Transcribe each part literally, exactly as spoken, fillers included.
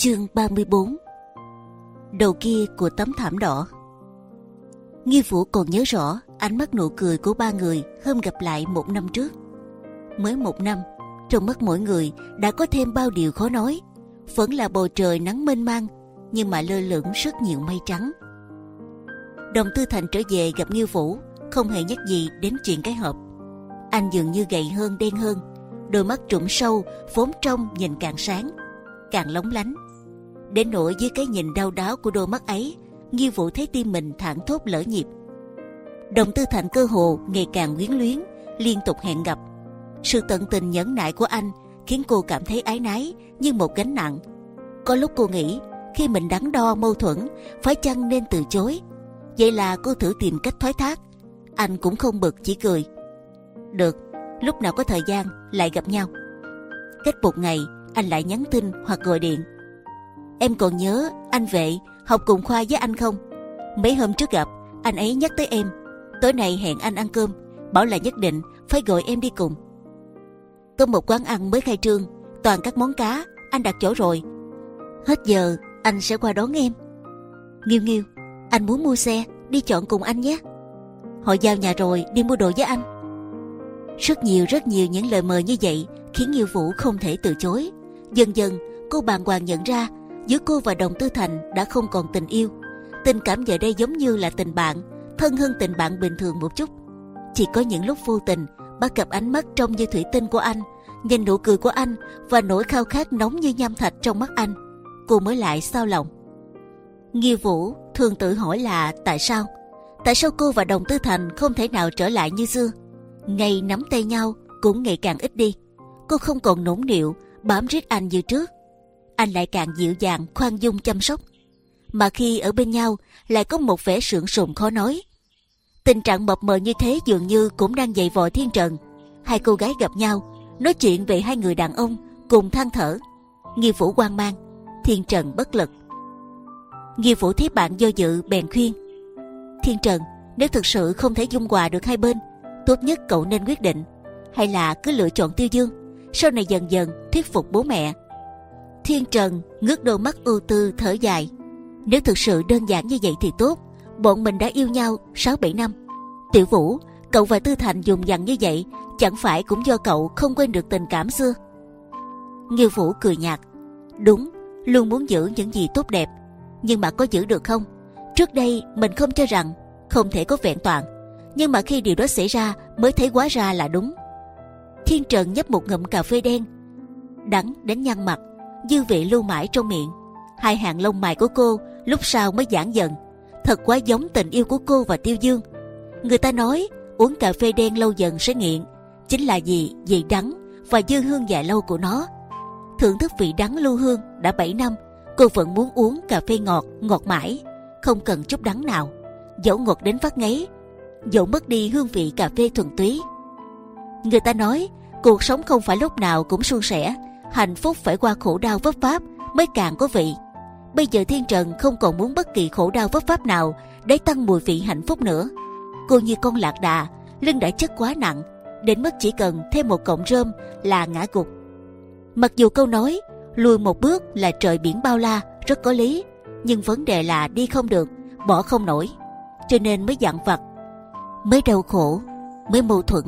Chương ba mươi bốn. Đầu kia của tấm thảm đỏ. Nghi Vũ còn nhớ rõ ánh mắt nụ cười của ba người hôm gặp lại một năm trước. Mới một năm, trong mắt mỗi người đã có thêm bao điều khó nói. Vẫn là bầu trời nắng mênh mang, nhưng mà lơ lửng rất nhiều mây trắng. Đồng Tư Thành trở về gặp Nghi Vũ, không hề nhắc gì đến chuyện cái hộp. Anh dường như gầy hơn, đen hơn, đôi mắt trũng sâu, vốn trong nhìn càng sáng, càng lóng lánh. Đến nỗi dưới cái nhìn đau đáu của đôi mắt ấy, Nghi Vũ thấy tim mình thảng thốt lỡ nhịp. Đồng Tư Thành cơ hồ ngày càng quyến luyến, liên tục hẹn gặp. Sự tận tình nhẫn nại của anh khiến cô cảm thấy áy náy như một gánh nặng. Có lúc cô nghĩ khi mình đắn đo mâu thuẫn, phải chăng nên từ chối. Vậy là cô thử tìm cách thoái thác. Anh cũng không bực, chỉ cười. Được, lúc nào có thời gian lại gặp nhau. Cách một ngày, anh lại nhắn tin hoặc gọi điện. Em còn nhớ anh Vệ học cùng khoa với anh không? Mấy hôm trước gặp, anh ấy nhắc tới em. Tối nay hẹn anh ăn cơm, bảo là nhất định phải gọi em đi cùng. Có một quán ăn mới khai trương, toàn các món cá, anh đặt chỗ rồi. Hết giờ anh sẽ qua đón em. Nghiêu Nghiêu, anh muốn mua xe, đi chọn cùng anh nhé. Họ giao nhà rồi, đi mua đồ với anh. Rất nhiều rất nhiều những lời mời như vậy khiến Nghi Vũ không thể từ chối. Dần dần cô bàng hoàng nhận ra giữa cô và Đồng Tư Thành đã không còn tình yêu. Tình cảm giờ đây giống như là tình bạn, thân hơn tình bạn bình thường một chút. Chỉ có những lúc vô tình bắt gặp ánh mắt trong như thủy tinh của anh, nhìn nụ cười của anh và nỗi khao khát nóng như nham thạch trong mắt anh, cô mới lại xao lòng. Nghi Vũ thường tự hỏi là tại sao? Tại sao cô và Đồng Tư Thành không thể nào trở lại như xưa? Ngày nắm tay nhau cũng ngày càng ít đi. Cô không còn nũng nịu bám riết anh như trước. Anh lại càng dịu dàng, khoan dung chăm sóc. Mà khi ở bên nhau lại có một vẻ sượng sùng khó nói. Tình trạng mập mờ như thế dường như cũng đang dày vò Thiên Trần. Hai cô gái gặp nhau, nói chuyện về hai người đàn ông, cùng than thở. Nghi Vũ hoang mang, Thiên Trần bất lực. Nghi Vũ thấy bạn do dự bèn khuyên. Thiên Trần, nếu thực sự không thể dung hòa được hai bên, tốt nhất cậu nên quyết định, hay là cứ lựa chọn Tiêu Dương, sau này dần dần thuyết phục bố mẹ. Thiên Trần ngước đôi mắt ưu tư thở dài. Nếu thực sự đơn giản như vậy thì tốt. Bọn mình đã yêu nhau sáu bảy năm. Tiểu Vũ, cậu và Tư Thành dùng dằng như vậy, chẳng phải cũng do cậu không quên được tình cảm xưa? Nghi Vũ cười nhạt. Đúng, luôn muốn giữ những gì tốt đẹp, nhưng mà có giữ được không? Trước đây mình không cho rằng không thể có vẹn toàn, nhưng mà khi điều đó xảy ra mới thấy hóa ra là đúng. Thiên Trần nhấp một ngụm cà phê đen, đắng đến nhăn mặt, dư vị lưu mãi trong miệng. Hai hàng lông mày của cô lúc sau mới giãn dần. Thật quá giống tình yêu của cô và Tiêu Dương. Người ta nói uống cà phê đen lâu dần sẽ nghiện, chính là gì vị đắng và dư hương dài lâu của nó. Thưởng thức vị đắng lưu hương đã bảy năm, cô vẫn muốn uống cà phê ngọt, ngọt mãi, không cần chút đắng nào, dẫu ngọt đến phát ngấy, dẫu mất đi hương vị cà phê thuần túy. Người ta nói cuộc sống không phải lúc nào cũng suôn sẻ, hạnh phúc phải qua khổ đau vấp váp mới càng có vị. Bây giờ Thiên Trần không còn muốn bất kỳ khổ đau vấp váp nào để tăng mùi vị hạnh phúc nữa. Cô như con lạc đà, lưng đã chất quá nặng, đến mức chỉ cần thêm một cọng rơm là ngã gục. Mặc dù câu nói lùi một bước là trời biển bao la rất có lý, nhưng vấn đề là đi không được, bỏ không nổi, cho nên mới dằn vặt, mới đau khổ, mới mâu thuẫn.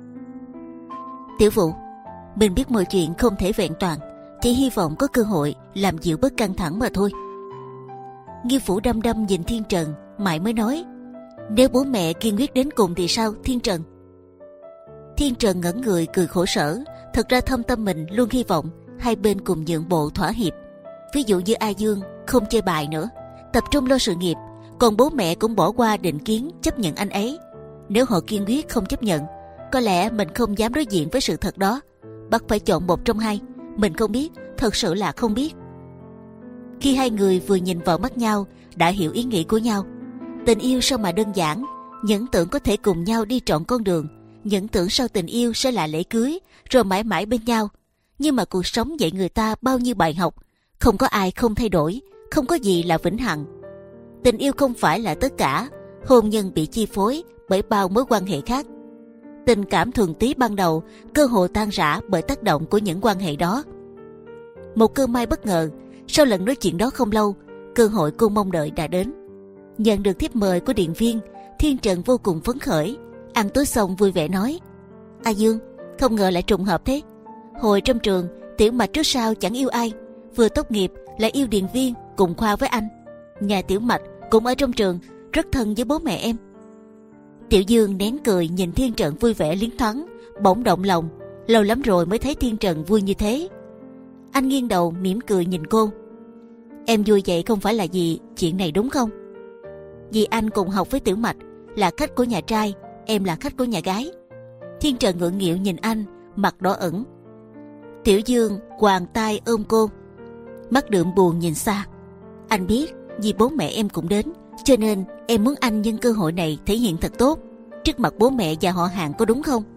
Tiểu Vũ, mình biết mọi chuyện không thể vẹn toàn, chỉ hy vọng có cơ hội làm dịu bớt căng thẳng mà thôi. Nghi Vũ đăm đăm nhìn Thiên Trần, mãi mới nói. Nếu bố mẹ kiên quyết đến cùng thì sao, Thiên Trần? Thiên Trần ngẩn người cười khổ sở. Thật ra thâm tâm mình luôn hy vọng hai bên cùng nhượng bộ thỏa hiệp. Ví dụ như A Dương không chơi bài nữa, tập trung lo sự nghiệp, còn bố mẹ cũng bỏ qua định kiến chấp nhận anh ấy. Nếu họ kiên quyết không chấp nhận, có lẽ mình không dám đối diện với sự thật đó, bắt phải chọn một trong hai. Mình không biết, thật sự là không biết. Khi hai người vừa nhìn vào mắt nhau đã hiểu ý nghĩ của nhau. Tình yêu sao mà đơn giản, những tưởng có thể cùng nhau đi trọn con đường, những tưởng sau tình yêu sẽ là lễ cưới rồi mãi mãi bên nhau. Nhưng mà cuộc sống dạy người ta bao nhiêu bài học, không có ai không thay đổi, không có gì là vĩnh hằng. Tình yêu không phải là tất cả, hôn nhân bị chi phối bởi bao mối quan hệ khác. Tình cảm thuần túy ban đầu cơ hội tan rã bởi tác động của những quan hệ đó. Một cơn mây bất ngờ Sau lần nói chuyện đó không lâu, cơ hội cô mong đợi đã đến. Nhận được thiếp mời của điện viên, Thiên Trần vô cùng phấn khởi. Ăn tối xong vui vẻ nói: A Dương, không ngờ lại trùng hợp thế. Hồi trong trường, Tiểu Mạch trước sau chẳng yêu ai, vừa tốt nghiệp lại yêu điện viên cùng khoa với anh. Nhà Tiểu Mạch cũng ở trong trường, rất thân với bố mẹ em. Tiểu Dương nén cười nhìn Thiên Trần vui vẻ liến thoáng, bỗng động lòng. Lâu lắm rồi mới thấy Thiên Trần vui như thế. Anh nghiêng đầu mỉm cười nhìn cô. Em vui vậy không phải là vì chuyện này đúng không? Vì anh cùng học với Tiểu Mạch, là khách của nhà trai, em là khách của nhà gái. Thiên Trần ngượng nghịu nhìn anh, mặt đỏ ửng. Tiểu Dương quàng tay ôm cô, mắt đượm buồn nhìn xa. Anh biết vì bố mẹ em cũng đến, cho nên em muốn anh nhân cơ hội này thể hiện thật tốt trước mặt bố mẹ và họ hàng, có đúng không?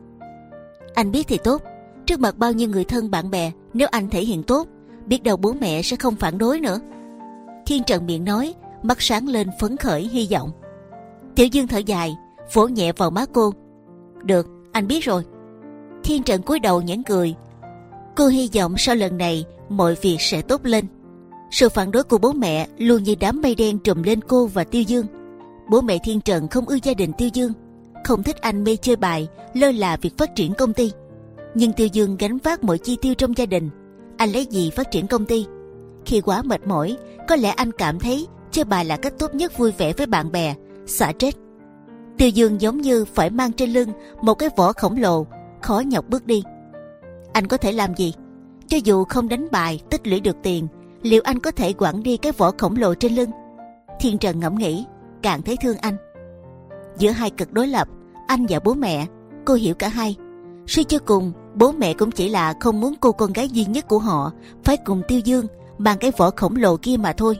Anh biết thì tốt, trước mặt bao nhiêu người thân bạn bè, nếu anh thể hiện tốt, biết đâu bố mẹ sẽ không phản đối nữa. Thiên Trần miệng nói, mắt sáng lên phấn khởi hy vọng. Tiểu Dương thở dài, vỗ nhẹ vào má cô. Được, anh biết rồi. Thiên Trần cúi đầu nhãn cười. Cô hy vọng sau lần này mọi việc sẽ tốt lên. Sự phản đối của bố mẹ luôn như đám mây đen trùm lên cô và Tiêu Dương. Bố mẹ Thiên Trần không ưa gia đình Tiêu Dương, không thích anh mê chơi bài, lơ là việc phát triển công ty. Nhưng Tiêu Dương gánh vác mọi chi tiêu trong gia đình, anh lấy gì phát triển công ty? Khi quá mệt mỏi, có lẽ anh cảm thấy chơi bài là cách tốt nhất vui vẻ với bạn bè, xả stress. Tiêu Dương giống như phải mang trên lưng một cái vỏ khổng lồ, khó nhọc bước đi. Anh có thể làm gì? Cho dù không đánh bài, tích lũy được tiền, liệu anh có thể quẳng đi cái vỏ khổng lồ trên lưng? Thiên Trần ngẫm nghĩ, càng thấy thương anh. Giữa hai cực đối lập, anh và bố mẹ, cô hiểu cả hai. Suy cho cùng, bố mẹ cũng chỉ là không muốn cô con gái duy nhất của họ phải cùng Tiêu Dương mang cái vỏ khổng lồ kia mà thôi.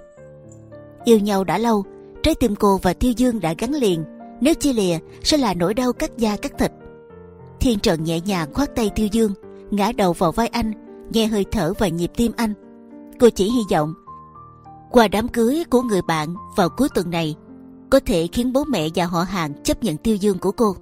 Yêu nhau đã lâu, trái tim cô và Tiêu Dương đã gắn liền. Nếu chia lìa sẽ là nỗi đau cắt da cắt thịt. Thiên Trần nhẹ nhàng khoác tay Tiêu Dương, ngã đầu vào vai anh, nghe hơi thở và nhịp tim anh. Cô chỉ hy vọng qua đám cưới của người bạn vào cuối tuần này có thể khiến bố mẹ và họ hàng chấp nhận Tiêu Dương của cô.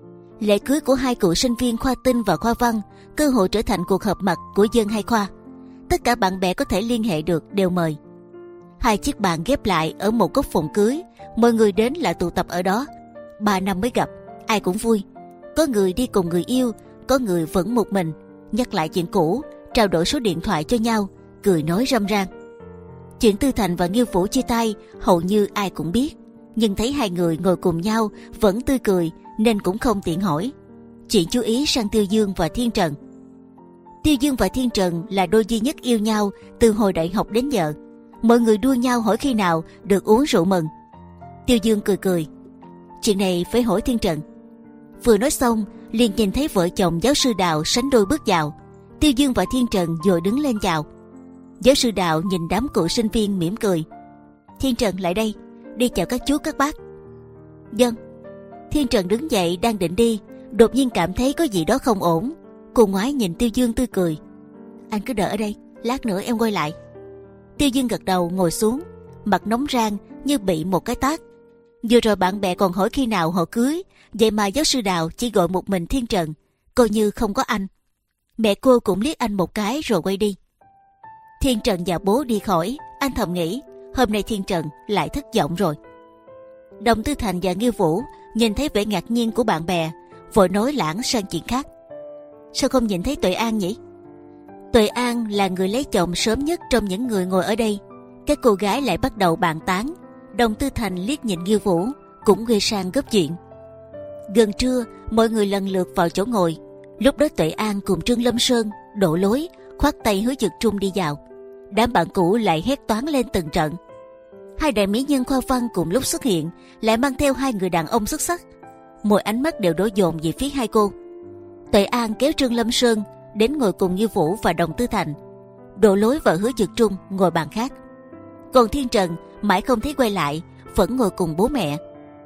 Lễ cưới của hai cựu sinh viên khoa Tinh và khoa Văn cơ hội trở thành cuộc họp mặt của dân hai khoa. Tất cả bạn bè có thể liên hệ được đều mời. Hai chiếc bàn ghép lại ở một góc phòng cưới, mọi người đến là tụ tập ở đó. Ba năm mới gặp, ai cũng vui. Có người đi cùng người yêu, có người vẫn một mình, nhắc lại chuyện cũ, trao đổi số điện thoại cho nhau, cười nói râm ran. Chuyện Tư Thành và Nghiêu Vũ chia tay hầu như ai cũng biết, nhưng thấy hai người ngồi cùng nhau vẫn tươi cười nên cũng không tiện hỏi. Chuyện chú ý sang Tiêu Dương và Thiên Trần. Tiêu Dương và Thiên Trần là đôi duy nhất yêu nhau từ hồi đại học đến giờ. Mọi người đua nhau hỏi khi nào được uống rượu mừng. Tiêu Dương cười cười, chuyện này phải hỏi Thiên Trần. Vừa nói xong liền nhìn thấy vợ chồng giáo sư Đào sánh đôi bước vào. Tiêu Dương và Thiên Trần vội đứng lên chào. Giáo sư Đào nhìn đám cựu sinh viên mỉm cười. Thiên Trần lại đây, đi chào các chú các bác. Vâng. Thiên Trần đứng dậy đang định đi, đột nhiên cảm thấy có gì đó không ổn. Cô ngoái nhìn Tiêu Dương tươi cười. Anh cứ đợi ở đây, lát nữa em quay lại. Tiêu Dương gật đầu ngồi xuống, mặt nóng rang như bị một cái tát. Vừa rồi bạn bè còn hỏi khi nào họ cưới, vậy mà giáo sư Đào chỉ gọi một mình Thiên Trần, coi như không có anh. Mẹ cô cũng liếc anh một cái rồi quay đi. Thiên Trần và bố đi khỏi, anh thầm nghĩ hôm nay Thiên Trần lại thất vọng rồi. Đồng Tư Thành và Nghiêu Vũ nhìn thấy vẻ ngạc nhiên của bạn bè, vội nói lãng sang chuyện khác. Sao không nhìn thấy Tuệ An nhỉ? Tuệ An là người lấy chồng sớm nhất trong những người ngồi ở đây. Các cô gái lại bắt đầu bàn tán. Đồng Tư Thành liếc nhìn Nghiêu Vũ, cũng quay sang góp chuyện. Gần trưa, mọi người lần lượt vào chỗ ngồi. Lúc đó Tuệ An cùng Trương Lâm Sơn, Đỗ Lối khoác tay Hứa Dực Trung đi vào. Đám bạn cũ lại hét toáng lên từng trận. Hai đại mỹ nhân khoa Văn cùng lúc xuất hiện, lại mang theo hai người đàn ông xuất sắc. Mọi ánh mắt đều đổ dồn về phía hai cô. Tuệ An kéo Trương Lâm Sơn đến ngồi cùng Như Vũ và Đồng Tư Thành. Đỗ Lối và Hứa Dực Trung ngồi bàn khác. Còn Thiên Trần mãi không thấy quay lại, vẫn ngồi cùng bố mẹ.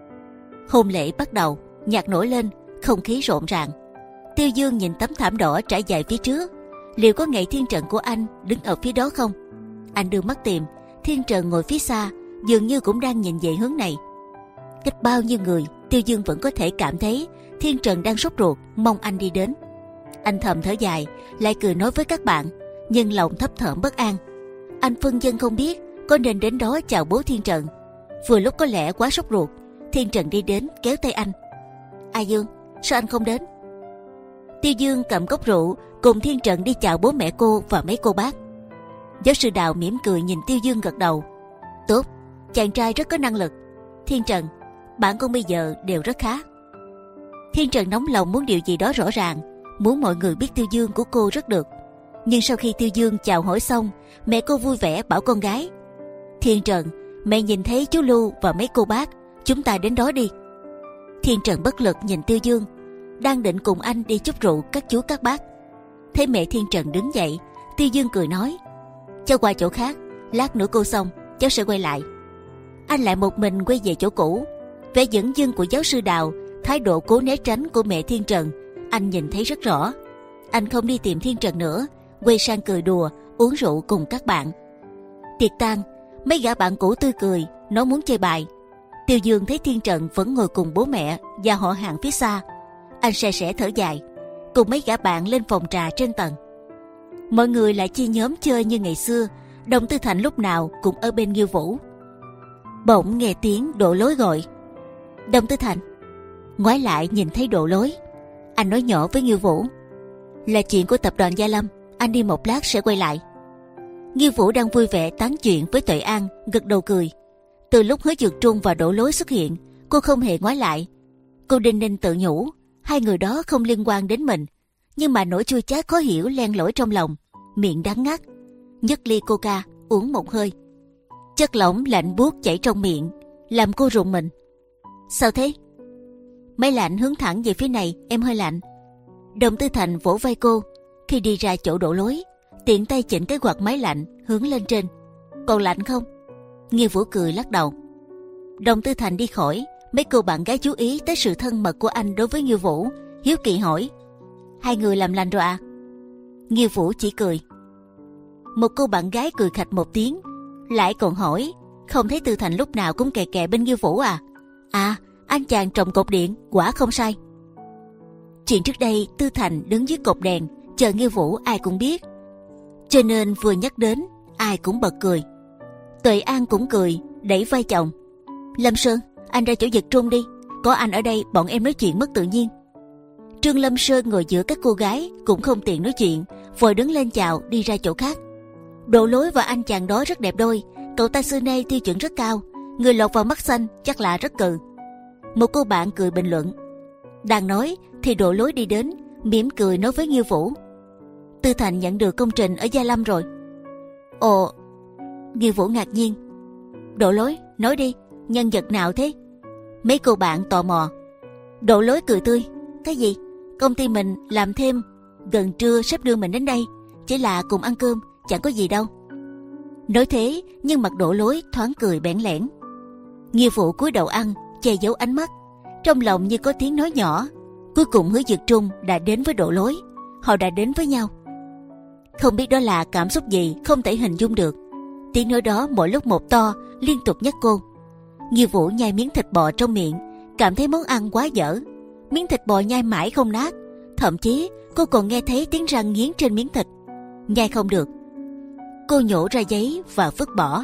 Hôn lễ bắt đầu, nhạc nổi lên, không khí rộn ràng. Tiêu Dương nhìn tấm thảm đỏ trải dài phía trước, liệu có ngày Thiên Trần của anh đứng ở phía đó không? Anh đưa mắt tìm, Thiên Trần ngồi phía xa, dường như cũng đang nhìn về hướng này. Cách bao nhiêu người, Tiêu Dương vẫn có thể cảm thấy Thiên Trần đang sốt ruột mong anh đi đến. Anh thầm thở dài, lại cười nói với các bạn, nhưng lòng thấp thỏm bất an. Anh phân vân không biết có nên đến đó chào bố Thiên Trần. Vừa lúc có lẽ quá sốt ruột, Thiên Trần đi đến kéo tay anh. A Dương, sao anh không đến? Tiêu Dương cầm cốc rượu cùng Thiên Trần đi chào bố mẹ cô và mấy cô bác. Giáo sư Đào mỉm cười nhìn Tiêu Dương gật đầu. Tốt, chàng trai rất có năng lực. Thiên Trần, bạn con bây giờ đều rất khá. Thiên Trần nóng lòng muốn điều gì đó rõ ràng, muốn mọi người biết Tiêu Dương của cô rất được. Nhưng sau khi Tiêu Dương chào hỏi xong, mẹ cô vui vẻ bảo con gái: Thiên Trần, mẹ nhìn thấy chú Lưu và mấy cô bác, chúng ta đến đó đi. Thiên Trần bất lực nhìn Tiêu Dương, đang định cùng anh đi chúc rượu các chú các bác. Thấy mẹ Thiên Trần đứng dậy, Tiêu Dương cười nói: Cháu qua chỗ khác, lát nữa cô xong cháu sẽ quay lại. Anh lại một mình quay về chỗ cũ. Vẻ dửng dưng của giáo sư Đào, thái độ cố né tránh của mẹ Thiên Trần, anh nhìn thấy rất rõ. Anh không đi tìm Thiên Trần nữa, quay sang cười đùa uống rượu cùng các bạn. Tiệc tan, mấy gã bạn cũ tươi cười nói muốn chơi bài. Tiêu Dương thấy Thiên Trần vẫn ngồi cùng bố mẹ và họ hàng phía xa, anh se sẻ thở dài, cùng mấy gã bạn lên phòng trà trên tầng. Mọi người lại chia nhóm chơi như ngày xưa. Đồng Tư Thành lúc nào cũng ở bên Nghiêu Vũ. Bỗng nghe tiếng Độ Lối gọi: Đồng Tư Thành. Ngoái lại nhìn thấy Độ Lối, anh nói nhỏ với Nghiêu Vũ: Là chuyện của tập đoàn Gia Lâm, anh đi một lát sẽ quay lại. Nghiêu Vũ đang vui vẻ tán chuyện với Tuệ An, gật đầu cười. Từ lúc Hứa Dược Trung và Độ Lối xuất hiện, cô không hề ngoái lại. Cô đinh ninh tự nhủ, hai người đó không liên quan đến mình, nhưng mà nỗi chua chát khó hiểu len lỏi trong lòng, miệng đắng ngắt. Nhấc ly coca uống một hơi, chất lỏng lạnh buốt chảy trong miệng, làm cô rùng mình. Sao thế? Máy lạnh hướng thẳng về phía này, em hơi lạnh. Đồng Tư Thành vỗ vai cô khi đi ra chỗ Độ Lối, tiện tay chỉnh cái quạt máy lạnh hướng lên trên. Còn lạnh không? Nghiêu Vũ cười lắc đầu. Đồng Tư Thành đi khỏi, mấy cô bạn gái chú ý tới sự thân mật của anh đối với Nghiêu Vũ, hiếu kỳ hỏi: Hai người làm lành rồi à? Nghiêu Vũ chỉ cười. Một cô bạn gái cười khạch một tiếng, lại còn hỏi: Không thấy Tư Thành lúc nào cũng kè kè bên Nghiêu Vũ à? À, anh chàng trồng cột điện, quả không sai. Chuyện trước đây Tư Thành đứng dưới cột đèn chờ Nghiêu Vũ ai cũng biết, cho nên vừa nhắc đến ai cũng bật cười. Tuệ An cũng cười, đẩy vai chồng: Lâm Sơn, anh ra chỗ Dực Trung đi, có anh ở đây bọn em nói chuyện mất tự nhiên. Trương Lâm Sơn ngồi giữa các cô gái cũng không tiện nói chuyện, vội đứng lên chào đi ra chỗ khác. Độ Lối và anh chàng đó rất đẹp đôi, cậu ta xưa nay tiêu chuẩn rất cao, người lọt vào mắt xanh chắc là rất cừ. Một cô bạn cười bình luận. Đang nói thì Độ Lối đi đến, mỉm cười nói với Nghiêu Vũ: Tư Thành nhận được công trình ở Gia Lâm rồi. Ồ. Nghiêu Vũ ngạc nhiên. Độ Lối, nói đi, nhân vật nào thế? Mấy cô bạn tò mò. Độ Lối cười tươi: Cái gì? Công ty mình làm thêm, gần trưa sếp đưa mình đến đây, chỉ là cùng ăn cơm, chẳng có gì đâu. Nói thế nhưng mặt Độ Lối thoáng cười bẽn lẽn. Nghiêu Vũ cúi đầu ăn, che giấu ánh mắt, trong lòng như có tiếng nói nhỏ. Cuối cùng Hứa Dược Trung đã đến với Độ Lối, họ đã đến với nhau. Không biết đó là cảm xúc gì không thể hình dung được. Tiếng nói đó mỗi lúc một to, liên tục nhắc cô. Nghiêu Vũ nhai miếng thịt bò trong miệng, cảm thấy món ăn quá dở. Miếng thịt bò nhai mãi không nát, thậm chí cô còn nghe thấy tiếng răng nghiến trên miếng thịt. Nhai không được, cô nhổ ra giấy và vứt bỏ.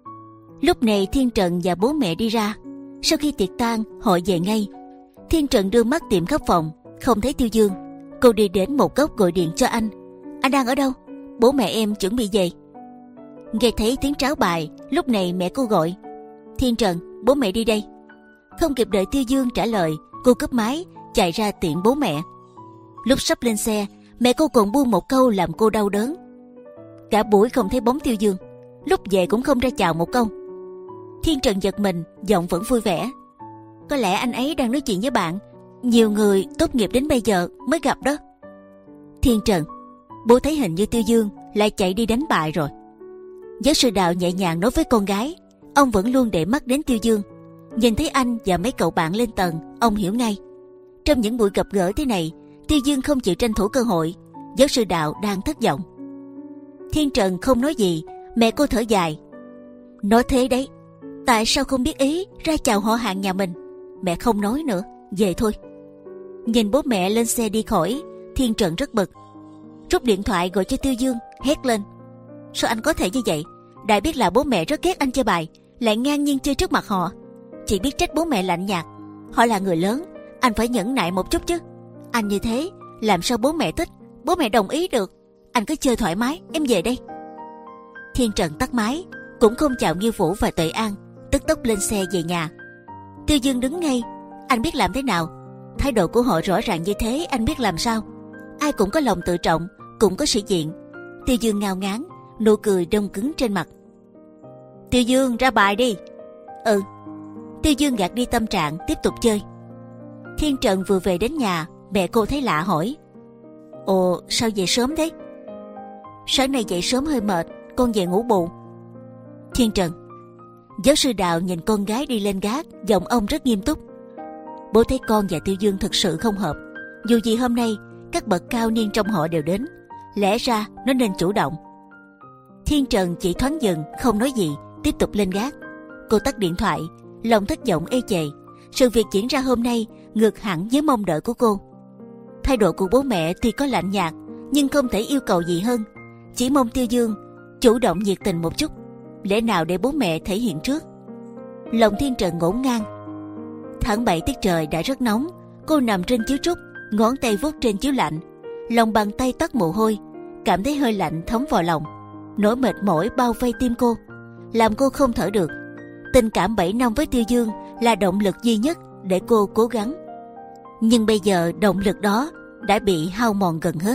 Lúc này Thiên Trần và bố mẹ đi ra. Sau khi tiệc tan, họ về ngay. Thiên Trần đưa mắt tìm khắp phòng, không thấy Tiêu Dương. Cô đi đến một góc gọi điện cho anh. Anh đang ở đâu? Bố mẹ em chuẩn bị về. Nghe thấy tiếng tráo bài, lúc này mẹ cô gọi: Thiên Trần, bố mẹ đi đây. Không kịp đợi Tiêu Dương trả lời, cô cúp máy chạy ra tiện bố mẹ. Lúc sắp lên xe, mẹ cô còn buông một câu làm cô đau đớn: Cả buổi không thấy bóng Tiêu Dương, lúc về cũng không ra chào một câu. Thiên Trần giật mình, giọng vẫn vui vẻ: Có lẽ anh ấy đang nói chuyện với bạn, nhiều người tốt nghiệp đến bây giờ mới gặp đó. Thiên Trần, bố thấy hình như Tiêu Dương lại chạy đi đánh bài rồi. Giáo sư Đào nhẹ nhàng nói với con gái. Ông vẫn luôn để mắt đến Tiêu Dương. Nhìn thấy anh và mấy cậu bạn lên tầng, ông hiểu ngay. Trong những buổi gặp gỡ thế này, Tiêu Dương không chịu tranh thủ cơ hội. Giáo sư Đào đang thất vọng. Thiên Trần không nói gì. Mẹ cô thở dài: Nói thế đấy, tại sao không biết ý ra chào họ hàng nhà mình? Mẹ không nói nữa, về thôi. Nhìn bố mẹ lên xe đi khỏi, Thiên Trần rất bực. Rút điện thoại gọi cho Tiêu Dương, hét lên: Sao anh có thể như vậy? Đại biết là bố mẹ rất ghét anh chơi bài, lại ngang nhiên chơi trước mặt họ. Chỉ biết trách bố mẹ lạnh nhạt. Họ là người lớn, anh phải nhẫn nại một chút chứ. Anh như thế làm sao bố mẹ thích, bố mẹ đồng ý được. Anh cứ chơi thoải mái, em về đây. Thiên Trần tắt máy, cũng không chào Nghiêu Vũ và Tuệ An, tức tốc lên xe về nhà. Tiêu Dương đứng ngay, anh biết làm thế nào. Thái độ của họ rõ ràng như thế, anh biết làm sao. Ai cũng có lòng tự trọng, cũng có sĩ diện. Tiêu Dương ngao ngán, nụ cười đông cứng trên mặt. Tiêu Dương, ra bài đi. Ừ. Tiêu Dương gạt đi tâm trạng, tiếp tục chơi. Thiên Trần vừa về đến nhà, mẹ cô thấy lạ hỏi: Ồ, sao về sớm thế? Sáng nay dậy sớm hơi mệt, con về ngủ bù. Thiên Trần. Giáo sư Đào nhìn con gái đi lên gác, giọng ông rất nghiêm túc. Bố thấy con và Tiêu Dương thực sự không hợp. Dù gì hôm nay các bậc cao niên trong họ đều đến, lẽ ra nó nên chủ động. Thiên Trần chỉ thoáng dừng, không nói gì, tiếp tục lên gác. Cô tắt điện thoại, lòng thất vọng ê chề. Sự việc diễn ra hôm nay ngược hẳn với mong đợi của cô. Thái độ của bố mẹ thì có lạnh nhạt, nhưng không thể yêu cầu gì hơn. Chỉ mong Tiêu Dương chủ động nhiệt tình một chút. Lẽ nào để bố mẹ thể hiện trước? Lòng Thiên Trần ngổn ngang. Tháng bảy tiết trời đã rất nóng. Cô nằm trên chiếu trúc, ngón tay vuốt trên chiếu lạnh, lòng bàn tay toát mồ hôi, cảm thấy hơi lạnh thấm vào lòng. Nỗi mệt mỏi bao vây tim cô, làm cô không thở được. Tình cảm bảy năm với Tiêu Dương là động lực duy nhất để cô cố gắng. Nhưng bây giờ động lực đó đã bị hao mòn gần hết.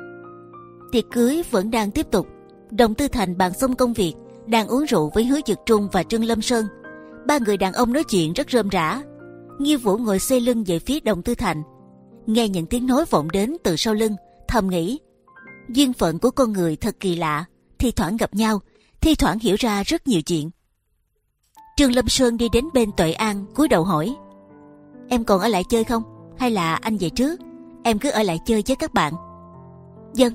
Tiệc cưới vẫn đang tiếp tục. Đồng Tư Thành bàn xong công việc, đang uống rượu với Hứa Dực Trung và Trương Lâm Sơn. Ba người đàn ông nói chuyện rất rôm rả. Nghiêu Vũ ngồi xoay lưng về phía Đồng Tư Thành, nghe những tiếng nói vọng đến từ sau lưng, thầm nghĩ: duyên phận của con người thật kỳ lạ, thi thoảng gặp nhau, thi thoảng hiểu ra rất nhiều chuyện. Trương Lâm Sơn đi đến bên Tuệ An, cúi đầu hỏi: em còn ở lại chơi không, hay là anh về trước? Em cứ ở lại chơi với các bạn. Vâng.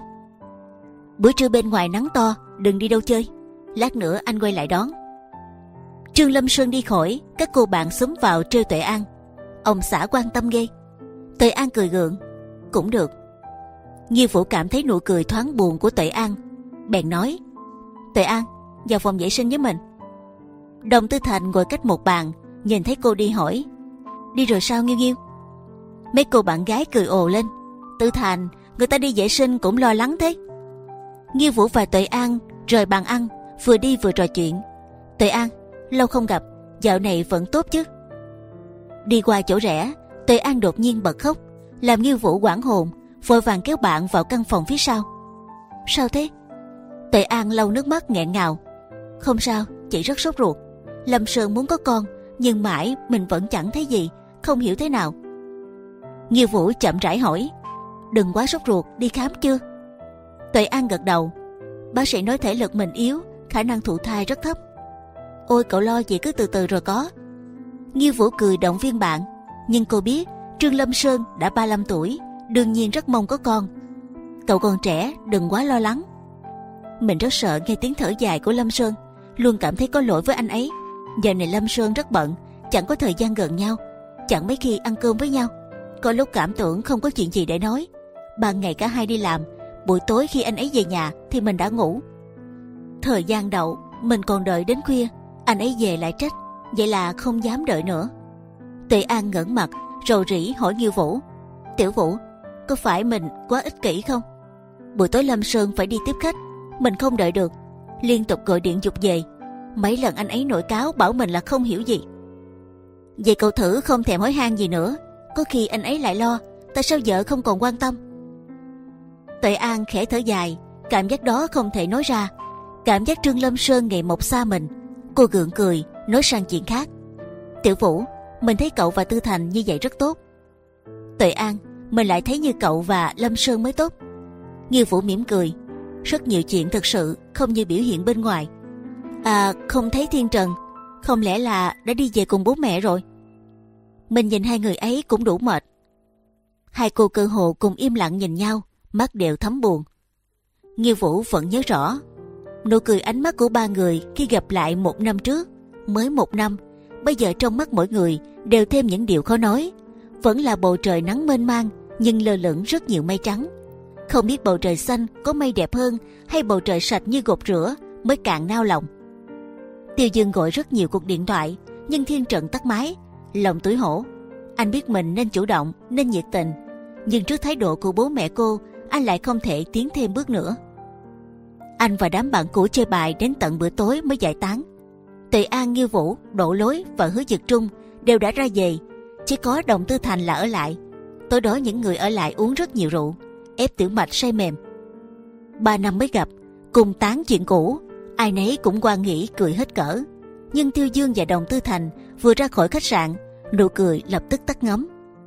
Bữa trưa bên ngoài nắng to, đừng đi đâu chơi, lát nữa anh quay lại đón. Trương Lâm Sơn đi khỏi, các cô bạn xúm vào trêu Tuệ An: ông xã quan tâm ghê. Tuệ An cười gượng: cũng được. Nghiêu Vũ cảm thấy nụ cười thoáng buồn của Tuệ An, bèn nói: Tuệ An, vào phòng vệ sinh với mình. Đồng Tư Thành ngồi cách một bàn, nhìn thấy cô đi hỏi: đi rồi sao Nghiêu Nghiêu? Mấy cô bạn gái cười ồ lên: Tư Thành, người ta đi vệ sinh cũng lo lắng thế. Nghiêu Vũ và Tuệ An rời bàn ăn, vừa đi vừa trò chuyện. Tuệ An, lâu không gặp, dạo này vẫn tốt chứ? Đi qua chỗ rẽ, Tuệ An đột nhiên bật khóc, làm Nghiêu Vũ hoảng hồn, vội vàng kéo bạn vào căn phòng phía sau. Sao thế? Tuệ An lau nước mắt nghẹn ngào: không sao, chị rất sốt ruột. Lâm Sơn muốn có con, nhưng mãi mình vẫn chẳng thấy gì, không hiểu thế nào. Nghiêu Vũ chậm rãi hỏi: đừng quá sốt ruột, đi khám chưa? Tuệ An gật đầu: bác sĩ nói thể lực mình yếu, khả năng thụ thai rất thấp. Ôi cậu lo gì, cứ từ từ rồi có. Nghiêu Vũ cười động viên bạn, nhưng cô biết Trương Lâm Sơn đã ba mươi lăm tuổi, đương nhiên rất mong có con. Cậu còn trẻ, đừng quá lo lắng. Mình rất sợ nghe tiếng thở dài của Lâm Sơn, luôn cảm thấy có lỗi với anh ấy. Giờ này Lâm Sơn rất bận, chẳng có thời gian gần nhau, chẳng mấy khi ăn cơm với nhau. Có lúc cảm tưởng không có chuyện gì để nói. Ban ngày cả hai đi làm, buổi tối khi anh ấy về nhà thì mình đã ngủ. Thời gian đậu, mình còn đợi đến khuya, anh ấy về lại trách, vậy là không dám đợi nữa. Tuệ An ngẩng mặt, rầu rĩ hỏi Nghiêu Vũ: Tiểu Vũ, có phải mình quá ích kỷ không? Buổi tối Lâm Sơn phải đi tiếp khách, mình không đợi được, liên tục gọi điện giục về. Mấy lần anh ấy nổi cáo bảo mình là không hiểu gì. Vậy cậu thử không thèm hỏi han gì nữa, có khi anh ấy lại lo tại sao vợ không còn quan tâm. Tuệ An khẽ thở dài, cảm giác đó không thể nói ra. Cảm giác Trương Lâm Sơn ngày một xa mình. Cô gượng cười, nói sang chuyện khác: Tiểu Vũ, mình thấy cậu và Tư Thành như vậy rất tốt. Tuệ An, mình lại thấy như cậu và Lâm Sơn mới tốt. Nghiêu Vũ mỉm cười: rất nhiều chuyện thật sự không như biểu hiện bên ngoài. À, không thấy Thiên Trần, không lẽ là đã đi về cùng bố mẹ rồi? Mình nhìn hai người ấy cũng đủ mệt. Hai cô cơ hồ cùng im lặng nhìn nhau, mắt đều thấm buồn. Nghiêu Vũ vẫn nhớ rõ nụ cười ánh mắt của ba người khi gặp lại một năm trước. Mới một năm, bây giờ trong mắt mỗi người đều thêm những điều khó nói. Vẫn là bầu trời nắng mênh mang, nhưng lơ lửng rất nhiều mây trắng. Không biết bầu trời xanh có mây đẹp hơn, hay bầu trời sạch như gột rửa mới càng nao lòng. Tiêu Dương gọi rất nhiều cuộc điện thoại, nhưng Thiên Trần tắt máy, lòng tủi hổ. Anh biết mình nên chủ động, nên nhiệt tình, nhưng trước thái độ của bố mẹ cô, anh lại không thể tiến thêm bước nữa. Anh và đám bạn cũ chơi bài đến tận bữa tối mới giải tán. Tuệ An, Nghiêu Vũ, Đỗ Lối và Hứa Dực Trung đều đã ra về, chỉ có Đồng Tư Thành là ở lại. Tối đó những người ở lại uống rất nhiều rượu, ép Tiểu Mạch say mềm. Ba năm mới gặp, cùng tán chuyện cũ, ai nấy cũng hoan hỉ cười hết cỡ. Nhưng Tiêu Dương và Đồng Tư Thành vừa ra khỏi khách sạn, nụ cười lập tức tắt ngấm.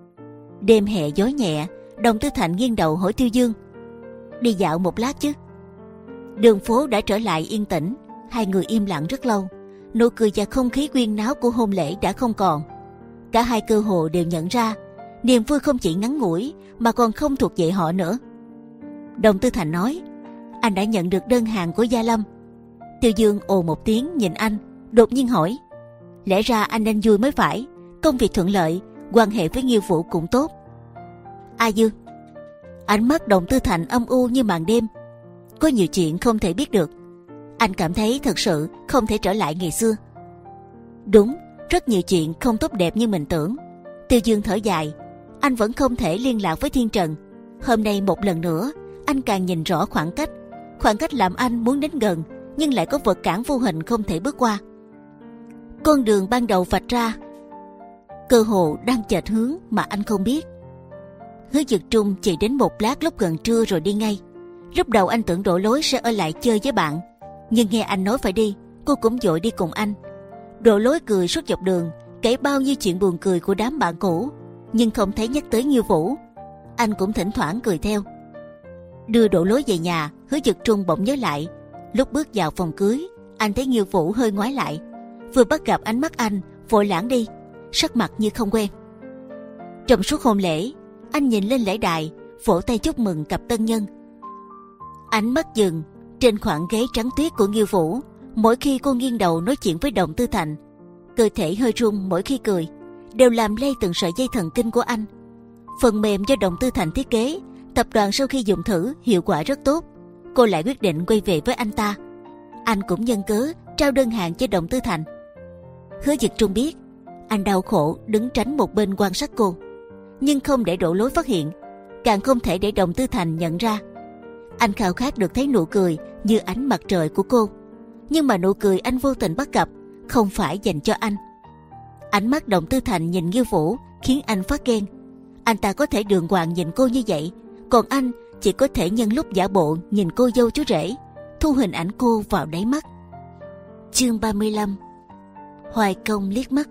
Đêm hè gió nhẹ, Đồng Tư Thành nghiêng đầu hỏi Tiêu Dương: đi dạo một lát chứ? Đường phố đã trở lại yên tĩnh, hai người im lặng rất lâu. Nụ cười và không khí huyên náo của hôn lễ đã không còn. Cả hai cơ hồ đều nhận ra niềm vui không chỉ ngắn ngủi mà còn không thuộc về họ nữa. Đồng Tư Thành nói: anh đã nhận được đơn hàng của Gia Lâm. Tiêu Dương ồ một tiếng nhìn anh, đột nhiên hỏi: lẽ ra anh nên vui mới phải, công việc thuận lợi, quan hệ với Nghiêu Vũ cũng tốt. A Dương. Ánh mắt Đồng Tư Thành âm u như màn đêm. Có nhiều chuyện không thể biết được. Anh cảm thấy thật sự không thể trở lại ngày xưa. Đúng, rất nhiều chuyện không tốt đẹp như mình tưởng. Tiêu Dương thở dài. Anh vẫn không thể liên lạc với Thiên Trần. Hôm nay một lần nữa, anh càng nhìn rõ khoảng cách. Khoảng cách làm anh muốn đến gần, nhưng lại có vật cản vô hình không thể bước qua. Con đường ban đầu vạch ra, cơ hồ đang chệch hướng mà anh không biết. Hứa Dực Trung chỉ đến một lát lúc gần trưa rồi đi ngay. Lúc đầu anh tưởng Đỗ Lối sẽ ở lại chơi với bạn, nhưng nghe anh nói phải đi, cô cũng vội đi cùng anh. Đỗ Lối cười suốt dọc đường, kể bao nhiêu chuyện buồn cười của đám bạn cũ, nhưng không thấy nhắc tới Nghiêu Vũ. Anh cũng thỉnh thoảng cười theo. Đưa Đỗ Lối về nhà, Hứa Dực Trung bỗng nhớ lại, lúc bước vào phòng cưới, anh thấy Nghiêu Vũ hơi ngoái lại, vừa bắt gặp ánh mắt anh, vội lãng đi, sắc mặt như không quen. Trong suốt hôn lễ, anh nhìn lên lễ đài, vỗ tay chúc mừng cặp tân nhân. Ánh mắt dừng trên khoảng ghế trắng tuyết của Nghiêu Vũ. Mỗi khi cô nghiêng đầu nói chuyện với Đồng Tư Thành, cơ thể hơi run mỗi khi cười, đều làm lay từng sợi dây thần kinh của anh. Phần mềm do Đồng Tư Thành thiết kế, tập đoàn sau khi dùng thử hiệu quả rất tốt, cô lại quyết định quay về với anh ta. Anh cũng nhân cớ trao đơn hàng cho Đồng Tư Thành. Hứa Dực Trung biết anh đau khổ đứng tránh một bên quan sát cô, nhưng không để Đỗ Lối phát hiện, càng không thể để Đồng Tư Thành nhận ra. Anh khao khát được thấy nụ cười như ánh mặt trời của cô, nhưng mà nụ cười anh vô tình bắt gặp không phải dành cho anh. Ánh mắt Đồng Tư Thành nhìn Nghiêu Vũ khiến anh phát ghen. Anh ta có thể đường hoàng nhìn cô như vậy, còn anh chỉ có thể nhân lúc giả bộ nhìn cô dâu chú rể, thu hình ảnh cô vào đáy mắt. Chương ba mươi lăm. Hoài Công liếc mắt.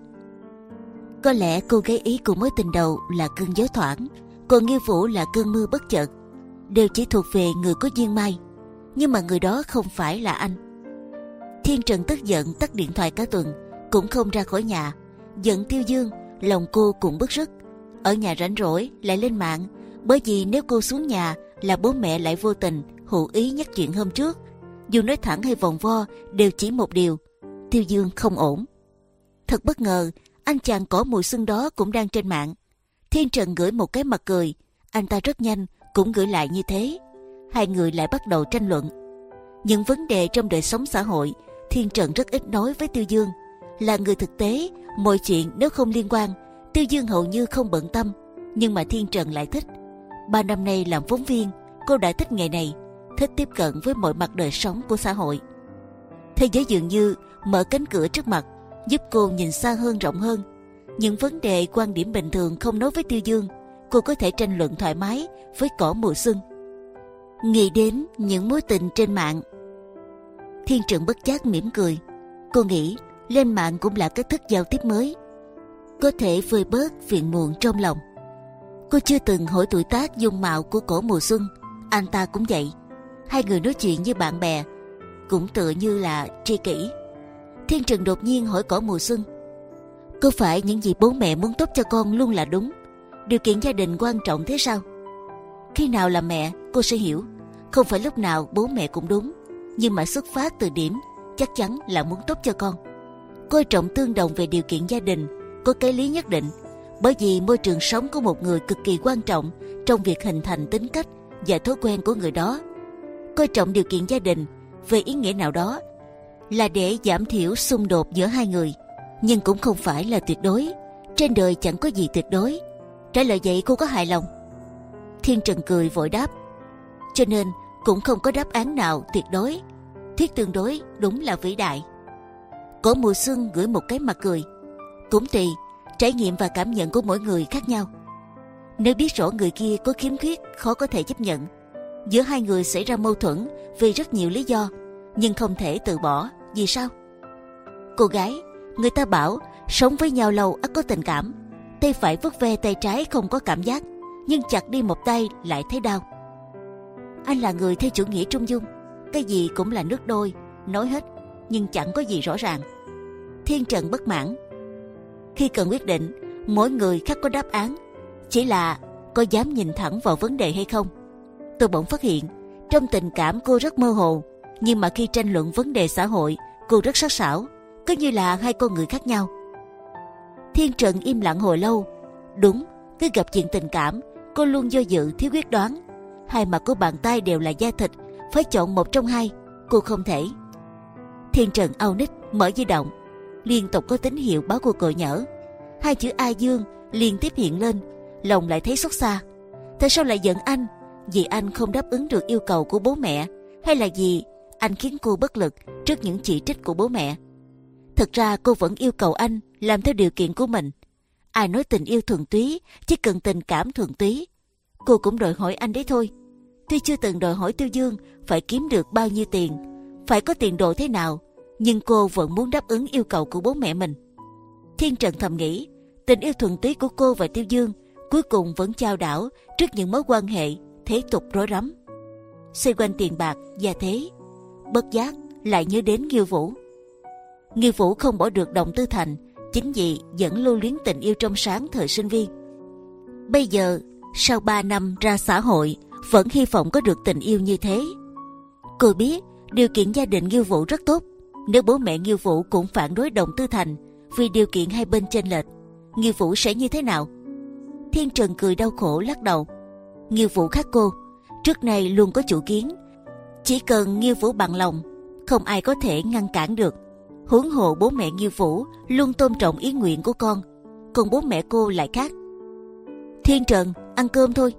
Có lẽ cô gái ý của mối tình đầu là cơn gió thoảng, còn Nghiêu Vũ là cơn mưa bất chợt, đều chỉ thuộc về người có duyên may, nhưng mà người đó không phải là anh. Thiên Trần tức giận tắt điện thoại cả tuần, cũng không ra khỏi nhà. Giận Tiêu Dương, lòng cô cũng bức rứt. Ở nhà rảnh rỗi lại lên mạng, bởi vì nếu cô xuống nhà là bố mẹ lại vô tình hữu ý nhắc chuyện hôm trước. Dù nói thẳng hay vòng vo đều chỉ một điều: Tiêu Dương không ổn. Thật bất ngờ, anh chàng cỏ mùi xuân đó cũng đang trên mạng. Thiên Trần gửi một cái mặt cười, anh ta rất nhanh cũng gửi lại như thế. Hai người lại bắt đầu tranh luận những vấn đề trong đời sống xã hội. Thiên Trần rất ít nói với Tiêu Dương, là người thực tế, mọi chuyện nếu không liên quan, Tiêu Dương hầu như không bận tâm. Nhưng mà Thiên Trần lại thích. Ba năm nay làm phóng viên, cô đã thích nghề này, thích tiếp cận với mọi mặt đời sống của xã hội. Thế giới dường như mở cánh cửa trước mặt, giúp cô nhìn xa hơn, rộng hơn. Những vấn đề quan điểm bình thường không nói với Tiêu Dương, cô có thể tranh luận thoải mái với cỏ mùa xuân. Nghĩ đến những mối tình trên mạng, Thiên Trần bất giác mỉm cười. Cô nghĩ lên mạng cũng là cách thức giao tiếp mới, có thể vơi bớt phiền muộn trong lòng. Cô chưa từng hỏi tuổi tác dung mạo của cỏ mùa xuân, anh ta cũng vậy. Hai người nói chuyện như bạn bè, cũng tựa như là tri kỷ. Thiên Trần đột nhiên hỏi cỏ mùa xuân: có phải những gì bố mẹ muốn tốt cho con luôn là đúng, điều kiện gia đình quan trọng thế sao? Khi nào là mẹ, cô sẽ hiểu, không phải lúc nào bố mẹ cũng đúng, nhưng mà xuất phát từ điểm chắc chắn là muốn tốt cho con. Coi trọng tương đồng về điều kiện gia đình có cái lý nhất định, bởi vì môi trường sống của một người cực kỳ quan trọng trong việc hình thành tính cách và thói quen của người đó. Coi trọng điều kiện gia đình về ý nghĩa nào đó là để giảm thiểu xung đột giữa hai người, nhưng cũng không phải là tuyệt đối. Trên đời chẳng có gì tuyệt đối. Trả lời vậy cô có hài lòng? Thiên Trần cười vội đáp, cho nên cũng không có đáp án nào tuyệt đối. Thuyết tương đối đúng là vĩ đại. Cổ Mùa Xuân gửi một cái mặt cười. Cũng tùy, trải nghiệm và cảm nhận của mỗi người khác nhau. Nếu biết rõ người kia có khiếm khuyết khó có thể chấp nhận, giữa hai người xảy ra mâu thuẫn vì rất nhiều lý do, nhưng không thể từ bỏ. Vì sao? Cô gái, người ta bảo sống với nhau lâu ắt có tình cảm. Tay phải vuốt ve tay trái không có cảm giác, nhưng chặt đi một tay lại thấy đau. Anh là người theo chủ nghĩa trung dung, cái gì cũng là nước đôi, nói hết nhưng chẳng có gì rõ ràng. Thiên Trần bất mãn. Khi cần quyết định, mỗi người khác có đáp án, chỉ là có dám nhìn thẳng vào vấn đề hay không. Tôi bỗng phát hiện trong tình cảm cô rất mơ hồ, nhưng mà khi tranh luận vấn đề xã hội cô rất sắc sảo, cứ như là hai con người khác nhau. Thiên Trần im lặng hồi lâu. Đúng, cứ gặp chuyện tình cảm cô luôn do dự, thiếu quyết đoán. Hai mặt của bàn tay đều là da thịt, phải chọn một trong hai, cô không thể. Thiên Trần au nít mở di động, liên tục có tín hiệu báo cô cội nhỡ. Hai chữ A Dương liên tiếp hiện lên, lòng lại thấy xót xa. Tại sao lại giận anh? Vì anh không đáp ứng được yêu cầu của bố mẹ, hay là vì anh khiến cô bất lực trước những chỉ trích của bố mẹ? Thực ra cô vẫn yêu cầu anh làm theo điều kiện của mình. Ai nói tình yêu thuần túy, chỉ cần tình cảm thuần túy. Cô cũng đòi hỏi anh đấy thôi. Tuy chưa từng đòi hỏi Tiêu Dương phải kiếm được bao nhiêu tiền, phải có tiền đồ thế nào, nhưng cô vẫn muốn đáp ứng yêu cầu của bố mẹ mình. Thiên Trần thầm nghĩ, tình yêu thuần túy của cô và Tiêu Dương cuối cùng vẫn chao đảo trước những mối quan hệ thế tục rối rắm, xoay quanh tiền bạc, gia thế. Bất giác lại nhớ đến Nghiêu Vũ. Nghiêu Vũ không bỏ được Đồng Tư Thành, chính vì vẫn lưu luyến tình yêu trong sáng thời sinh viên. Bây giờ sau ba năm ra xã hội, vẫn hy vọng có được tình yêu như thế. Cô biết điều kiện gia đình Nghiêu Vũ rất tốt. Nếu bố mẹ Nghiêu Vũ cũng phản đối Đồng Tư Thành vì điều kiện hai bên chênh lệch, Nghiêu Vũ sẽ như thế nào? Thiên Trần cười đau khổ lắc đầu. Nghiêu Vũ khác cô, trước nay luôn có chủ kiến. Chỉ cần Nghiêu Vũ bằng lòng, không ai có thể ngăn cản được. Huống hồ bố mẹ Nghiêu Vũ luôn tôn trọng ý nguyện của con, còn bố mẹ cô lại khác. Thiên Trần, ăn cơm thôi.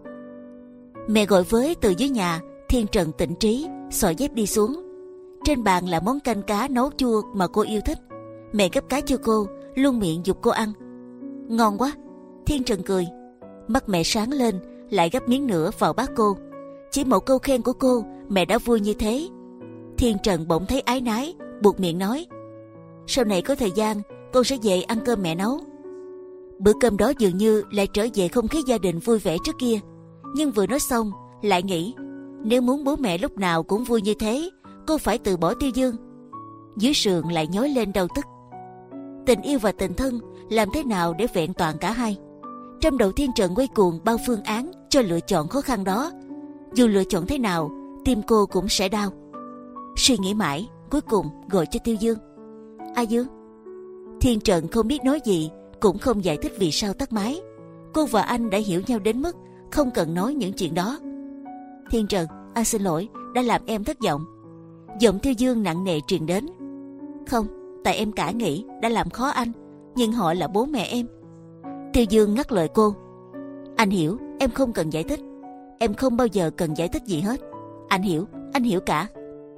Mẹ gọi với từ dưới nhà. Thiên Trần tỉnh trí, xỏ dép đi xuống. Trên bàn là món canh cá nấu chua mà cô yêu thích. Mẹ gấp cá cho cô, luôn miệng giục cô ăn. Ngon quá. Thiên Trần cười. Mắt mẹ sáng lên, lại gấp miếng nữa vào bát cô. Chỉ một câu khen của cô, mẹ đã vui như thế. Thiên Trần bỗng thấy ái nái, buột miệng nói, sau này có thời gian con sẽ về ăn cơm mẹ nấu. Bữa cơm đó dường như lại trở về không khí gia đình vui vẻ trước kia. Nhưng vừa nói xong lại nghĩ, nếu muốn bố mẹ lúc nào cũng vui như thế, cô phải từ bỏ Tiêu Dương. Dưới sườn lại nhói lên đau tức. Tình yêu và tình thân làm thế nào để vẹn toàn cả hai? Trong đầu Thiên Trần quay cuồng bao phương án cho lựa chọn khó khăn đó. Dù lựa chọn thế nào, tim cô cũng sẽ đau. Suy nghĩ mãi, cuối cùng gọi cho Tiêu Dương. A Dương. Thiên Trần không biết nói gì, cũng không giải thích vì sao tắt máy. Cô và anh đã hiểu nhau đến mức không cần nói những chuyện đó. Thiên Trần, anh xin lỗi đã làm em thất vọng. Giọng Tiêu Dương nặng nề truyền đến. Không, tại em cả nghĩ đã làm khó anh, nhưng họ là bố mẹ em. Tiêu Dương ngắt lời cô. Anh hiểu, em không cần giải thích. Em không bao giờ cần giải thích gì hết. Anh hiểu, anh hiểu cả.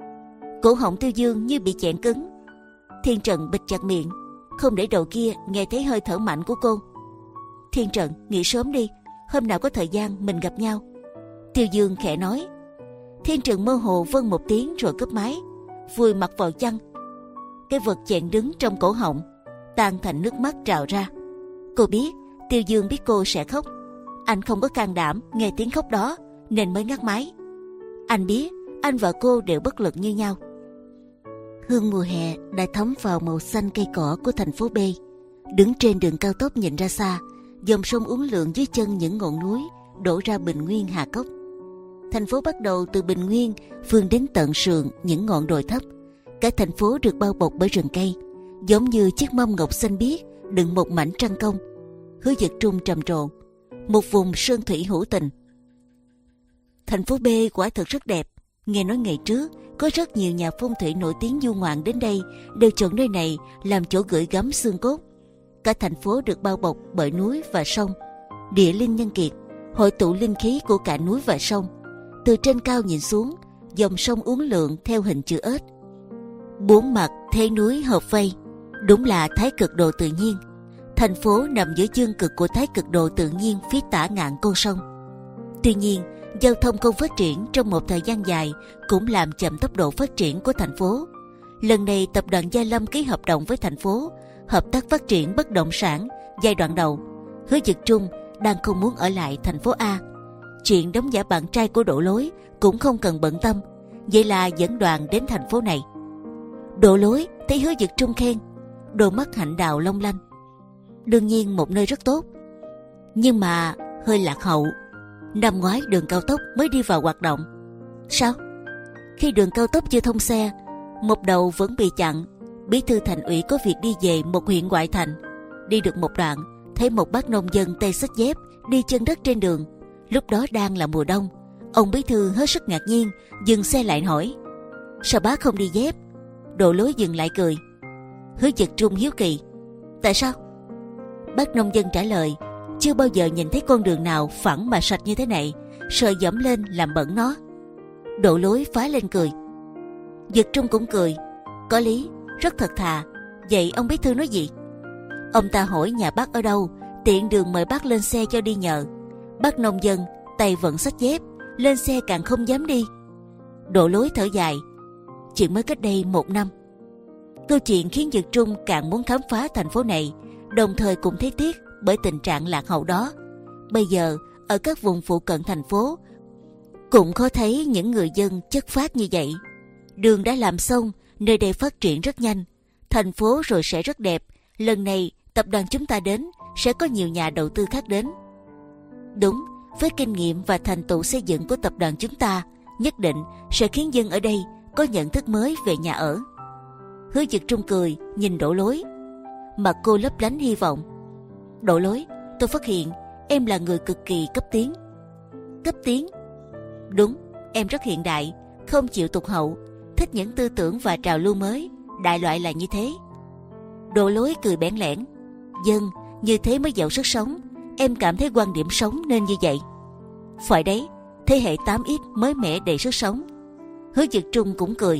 Cổ họng Tiêu Dương như bị chẹn cứng. Thiên Trần bịt chặt miệng, không để đầu kia nghe thấy hơi thở mạnh của cô. Thiên Trần, nghỉ sớm đi, hôm nào có thời gian mình gặp nhau. Tiêu Dương khẽ nói. Thiên Trần mơ hồ vâng một tiếng rồi cúp máy, vùi mặt vào chăn. Cái vật chẹn đứng trong cổ họng tan thành nước mắt trào ra. Cô biết Tiêu Dương biết cô sẽ khóc. Anh không có can đảm nghe tiếng khóc đó nên mới ngắt máy. Anh biết anh và cô đều bất lực như nhau. Hương mùa hè đã thấm vào màu xanh cây cỏ của thành phố B. Đứng trên đường cao tốc nhìn ra xa, dòng sông uốn lượn dưới chân những ngọn núi đổ ra bình nguyên Hà Cốc. Thành phố bắt đầu từ bình nguyên vươn đến tận sườn những ngọn đồi thấp. Cả thành phố được bao bọc bởi rừng cây, giống như chiếc mâm ngọc xanh biếc đựng một mảnh trăng công. Hứa Dực Trung trầm trồ, một vùng sơn thủy hữu tình. Thành phố B quả thực rất đẹp. Nghe nói ngày trước có rất nhiều nhà phong thủy nổi tiếng du ngoạn đến đây đều chọn nơi này làm chỗ gửi gắm xương cốt. Cả thành phố được bao bọc bởi núi và sông, địa linh nhân kiệt, hội tụ linh khí của cả núi và sông. Từ trên cao nhìn xuống, dòng sông uốn lượn theo hình chữ ếch, bốn mặt thế núi hợp vây, đúng là thái cực đồ tự nhiên. Thành phố nằm giữa dương cực của thái cực đồ tự nhiên phía tả ngạn con sông. Tuy nhiên, giao thông không phát triển trong một thời gian dài cũng làm chậm tốc độ phát triển của thành phố. Lần này tập đoàn Gia Lâm ký hợp đồng với thành phố hợp tác phát triển bất động sản giai đoạn đầu. Hứa Dực Trung đang không muốn ở lại thành phố A. Chuyện đóng giả bạn trai của Đỗ Lối cũng không cần bận tâm, vậy là dẫn đoàn đến thành phố này. Đỗ Lối thấy Hứa Dực Trung khen, đôi mắt hạnh đào long lanh. Đương nhiên một nơi rất tốt, nhưng mà hơi lạc hậu. Năm ngoái đường cao tốc mới đi vào hoạt động. Sao? Khi đường cao tốc chưa thông xe, một đầu vẫn bị chặn. Bí thư thành ủy có việc đi về một huyện ngoại thành. Đi được một đoạn, thấy một bác nông dân tay xách dép đi chân đất trên đường. Lúc đó đang là mùa đông. Ông bí thư hết sức ngạc nhiên, dừng xe lại hỏi: sao bác không đi dép? Đỗ Lối dừng lại cười. Hứa Dực Trung hiếu kỳ: tại sao? Bác nông dân trả lời: chưa bao giờ nhìn thấy con đường nào phẳng mà sạch như thế này, sợ dẫm lên làm bẩn nó. Đỗ Lối phá lên cười. Dực Trung cũng cười. Có lý, rất thật thà. Vậy ông bí thư nói gì? Ông ta hỏi nhà bác ở đâu, tiện đường mời bác lên xe cho đi nhờ. Bác nông dân tay vẫn xách dép, lên xe càng không dám đi. Đỗ Lối thở dài. Chuyện mới cách đây một năm. Câu chuyện khiến Dực Trung càng muốn khám phá thành phố này, đồng thời cũng thấy tiếc bởi tình trạng lạc hậu đó. Bây giờ ở các vùng phụ cận thành phố cũng khó thấy những người dân chất phác như vậy. Đường đã làm xong, nơi đây phát triển rất nhanh, thành phố rồi sẽ rất đẹp. Lần này tập đoàn chúng ta đến, sẽ có nhiều nhà đầu tư khác đến. Đúng, với kinh nghiệm và thành tựu xây dựng của tập đoàn chúng ta, nhất định sẽ khiến dân ở đây có nhận thức mới về nhà ở. Hứa Dực Trung cười nhìn Đỗ Lối, mặt cô lấp lánh hy vọng. Đỗ Lối, tôi phát hiện em là người cực kỳ cấp tiến. Cấp tiến? Đúng, em rất hiện đại, không chịu tụt hậu, thích những tư tưởng và trào lưu mới, đại loại là như thế. Đỗ Lối cười bẽn lẽn. Dân, như thế mới giàu sức sống. Em cảm thấy quan điểm sống nên như vậy. Phải đấy, thế hệ tám x mới mẻ đầy sức sống. Hứa Dực Trung cũng cười.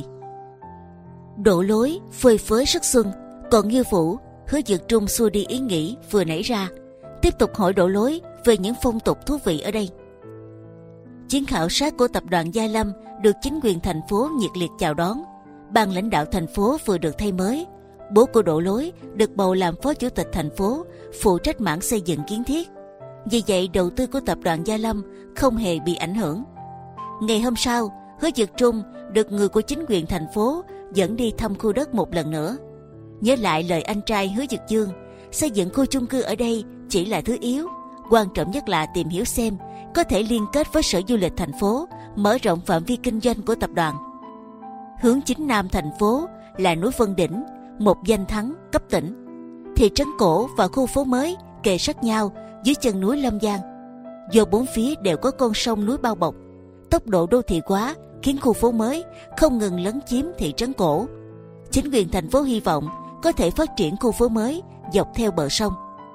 Đỗ Lối phơi phới sức xuân, còn Nghiêu Vũ, Hứa Dực Trung xua đi ý nghĩ vừa nảy ra, tiếp tục hỏi Đỗ Lối về những phong tục thú vị ở đây. Chuyến khảo sát của tập đoàn Gia Lâm được chính quyền thành phố nhiệt liệt chào đón. Ban lãnh đạo thành phố vừa được thay mới. Bố của Đỗ Lối được bầu làm phó chủ tịch thành phố, phụ trách mảng xây dựng kiến thiết. Vì vậy đầu tư của tập đoàn Gia Lâm không hề bị ảnh hưởng. Ngày hôm sau, Hứa Dực Trung được người của chính quyền thành phố dẫn đi thăm khu đất một lần nữa. Nhớ lại lời anh trai Hứa Dực Dương, xây dựng khu chung cư ở đây chỉ là thứ yếu, quan trọng nhất là tìm hiểu xem có thể liên kết với sở du lịch thành phố, mở rộng phạm vi kinh doanh của tập đoàn. Hướng chính nam thành phố là núi Vân Đỉnh, một danh thắng cấp tỉnh. Thị trấn cổ và khu phố mới kề sát nhau dưới chân núi Lâm Giang. Do bốn phía đều có con sông núi bao bọc, tốc độ đô thị hóa khiến khu phố mới không ngừng lấn chiếm thị trấn cổ. Chính quyền thành phố hy vọng có thể phát triển khu phố mới dọc theo bờ sông.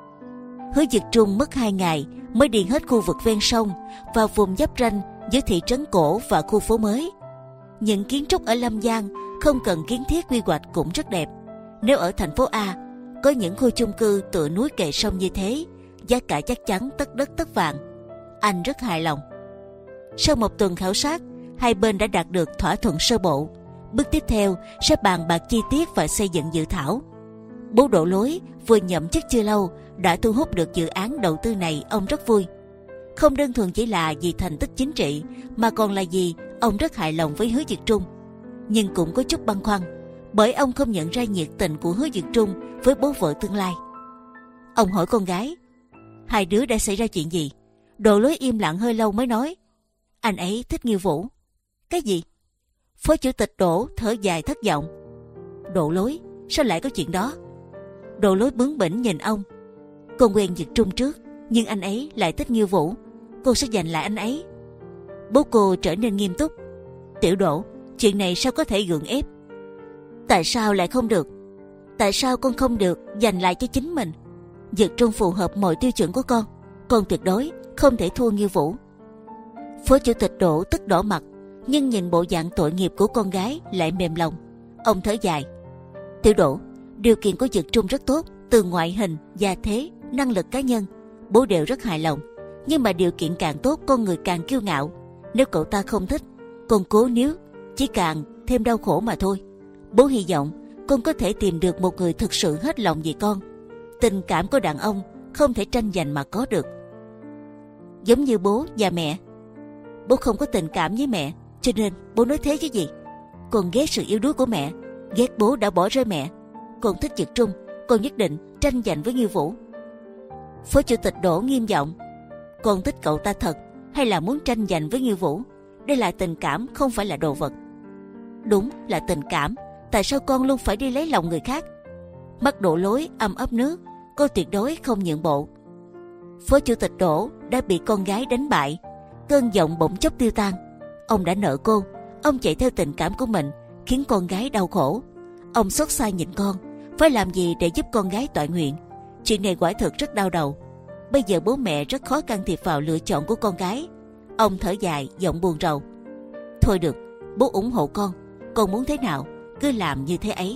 Hứa Dực Trung mất hai ngày mới đi hết khu vực ven sông và vùng giáp ranh giữa thị trấn cổ và khu phố mới. Những kiến trúc ở Lâm Giang không cần kiến thiết quy hoạch cũng rất đẹp. Nếu ở thành phố A có những khu chung cư tựa núi kề sông như thế, giá cả chắc chắn tất đất tất vàng. Anh rất hài lòng. Sau một tuần khảo sát, hai bên đã đạt được thỏa thuận sơ bộ. Bước tiếp theo sẽ bàn bạc chi tiết và xây dựng dự thảo. Bố Đỗ Lối vừa nhậm chức chưa lâu đã thu hút được dự án đầu tư này, ông rất vui. Không đơn thuần chỉ là vì thành tích chính trị, mà còn là vì ông rất hài lòng với Hứa Dực Trung. Nhưng cũng có chút băn khoăn, bởi ông không nhận ra nhiệt tình của Hứa Dực Trung với bố vợ tương lai. Ông hỏi con gái, hai đứa đã xảy ra chuyện gì? Đỗ Lối im lặng hơi lâu mới nói, anh ấy thích Nghiêu Vũ. Cái gì? Phó chủ tịch Đỗ thở dài thất vọng. Đỗ Lối, sao lại có chuyện đó? Đỗ Lối bướng bỉnh nhìn ông. Con quen Dực Trung trước, nhưng anh ấy lại thích Nghiêu Vũ. Cô sẽ giành lại anh ấy. Bố cô trở nên nghiêm túc. Tiểu Đỗ, Chuyện này sao có thể gượng ép? Tại sao lại không được? Tại sao con không được giành lại cho chính mình? Dực Trung phù hợp mọi tiêu chuẩn của con, con tuyệt đối không thể thua Nghiêu Vũ. Phó chủ tịch Đỗ tức đỏ mặt, nhưng nhìn bộ dạng tội nghiệp của con gái lại mềm lòng. Ông thở dài. Tiểu Đỗ, điều kiện của Dực Trung rất tốt, từ ngoại hình, gia thế, năng lực cá nhân, bố đều rất hài lòng. Nhưng mà điều kiện càng tốt, con người càng kiêu ngạo. Nếu cậu ta không thích, con cố níu chỉ càng thêm đau khổ mà thôi. Bố hy vọng con có thể tìm được một người thực sự hết lòng vì con. Tình cảm của đàn ông không thể tranh giành mà có được. Giống như bố và mẹ. Bố không có tình cảm với mẹ, cho nên bố nói thế chứ gì. Con ghét sự yếu đuối của mẹ, ghét bố đã bỏ rơi mẹ. Con thích Dực Trung, con nhất định tranh giành với Nghiêu Vũ. Phó chủ tịch Đỗ nghiêm giọng. Con thích cậu ta thật, hay là muốn tranh giành với Nghiêu Vũ? Đây là tình cảm, không phải là đồ vật. Đúng là tình cảm. Tại sao con luôn phải đi lấy lòng người khác? Mắt Đỗ Lối âm ấp nước, cô tuyệt đối không nhượng bộ. Phó chủ tịch Đỗ đã bị con gái đánh bại, cơn giận bỗng chốc tiêu tan. Ông đã nợ cô, ông chạy theo tình cảm của mình, khiến con gái đau khổ. Ông xót xa nhìn con, phải làm gì để giúp con gái toại nguyện? Chuyện này quả thực rất đau đầu. Bây giờ bố mẹ rất khó can thiệp vào lựa chọn của con gái. Ông thở dài, giọng buồn rầu. Thôi được, bố ủng hộ con. Con muốn thế nào, cứ làm như thế ấy.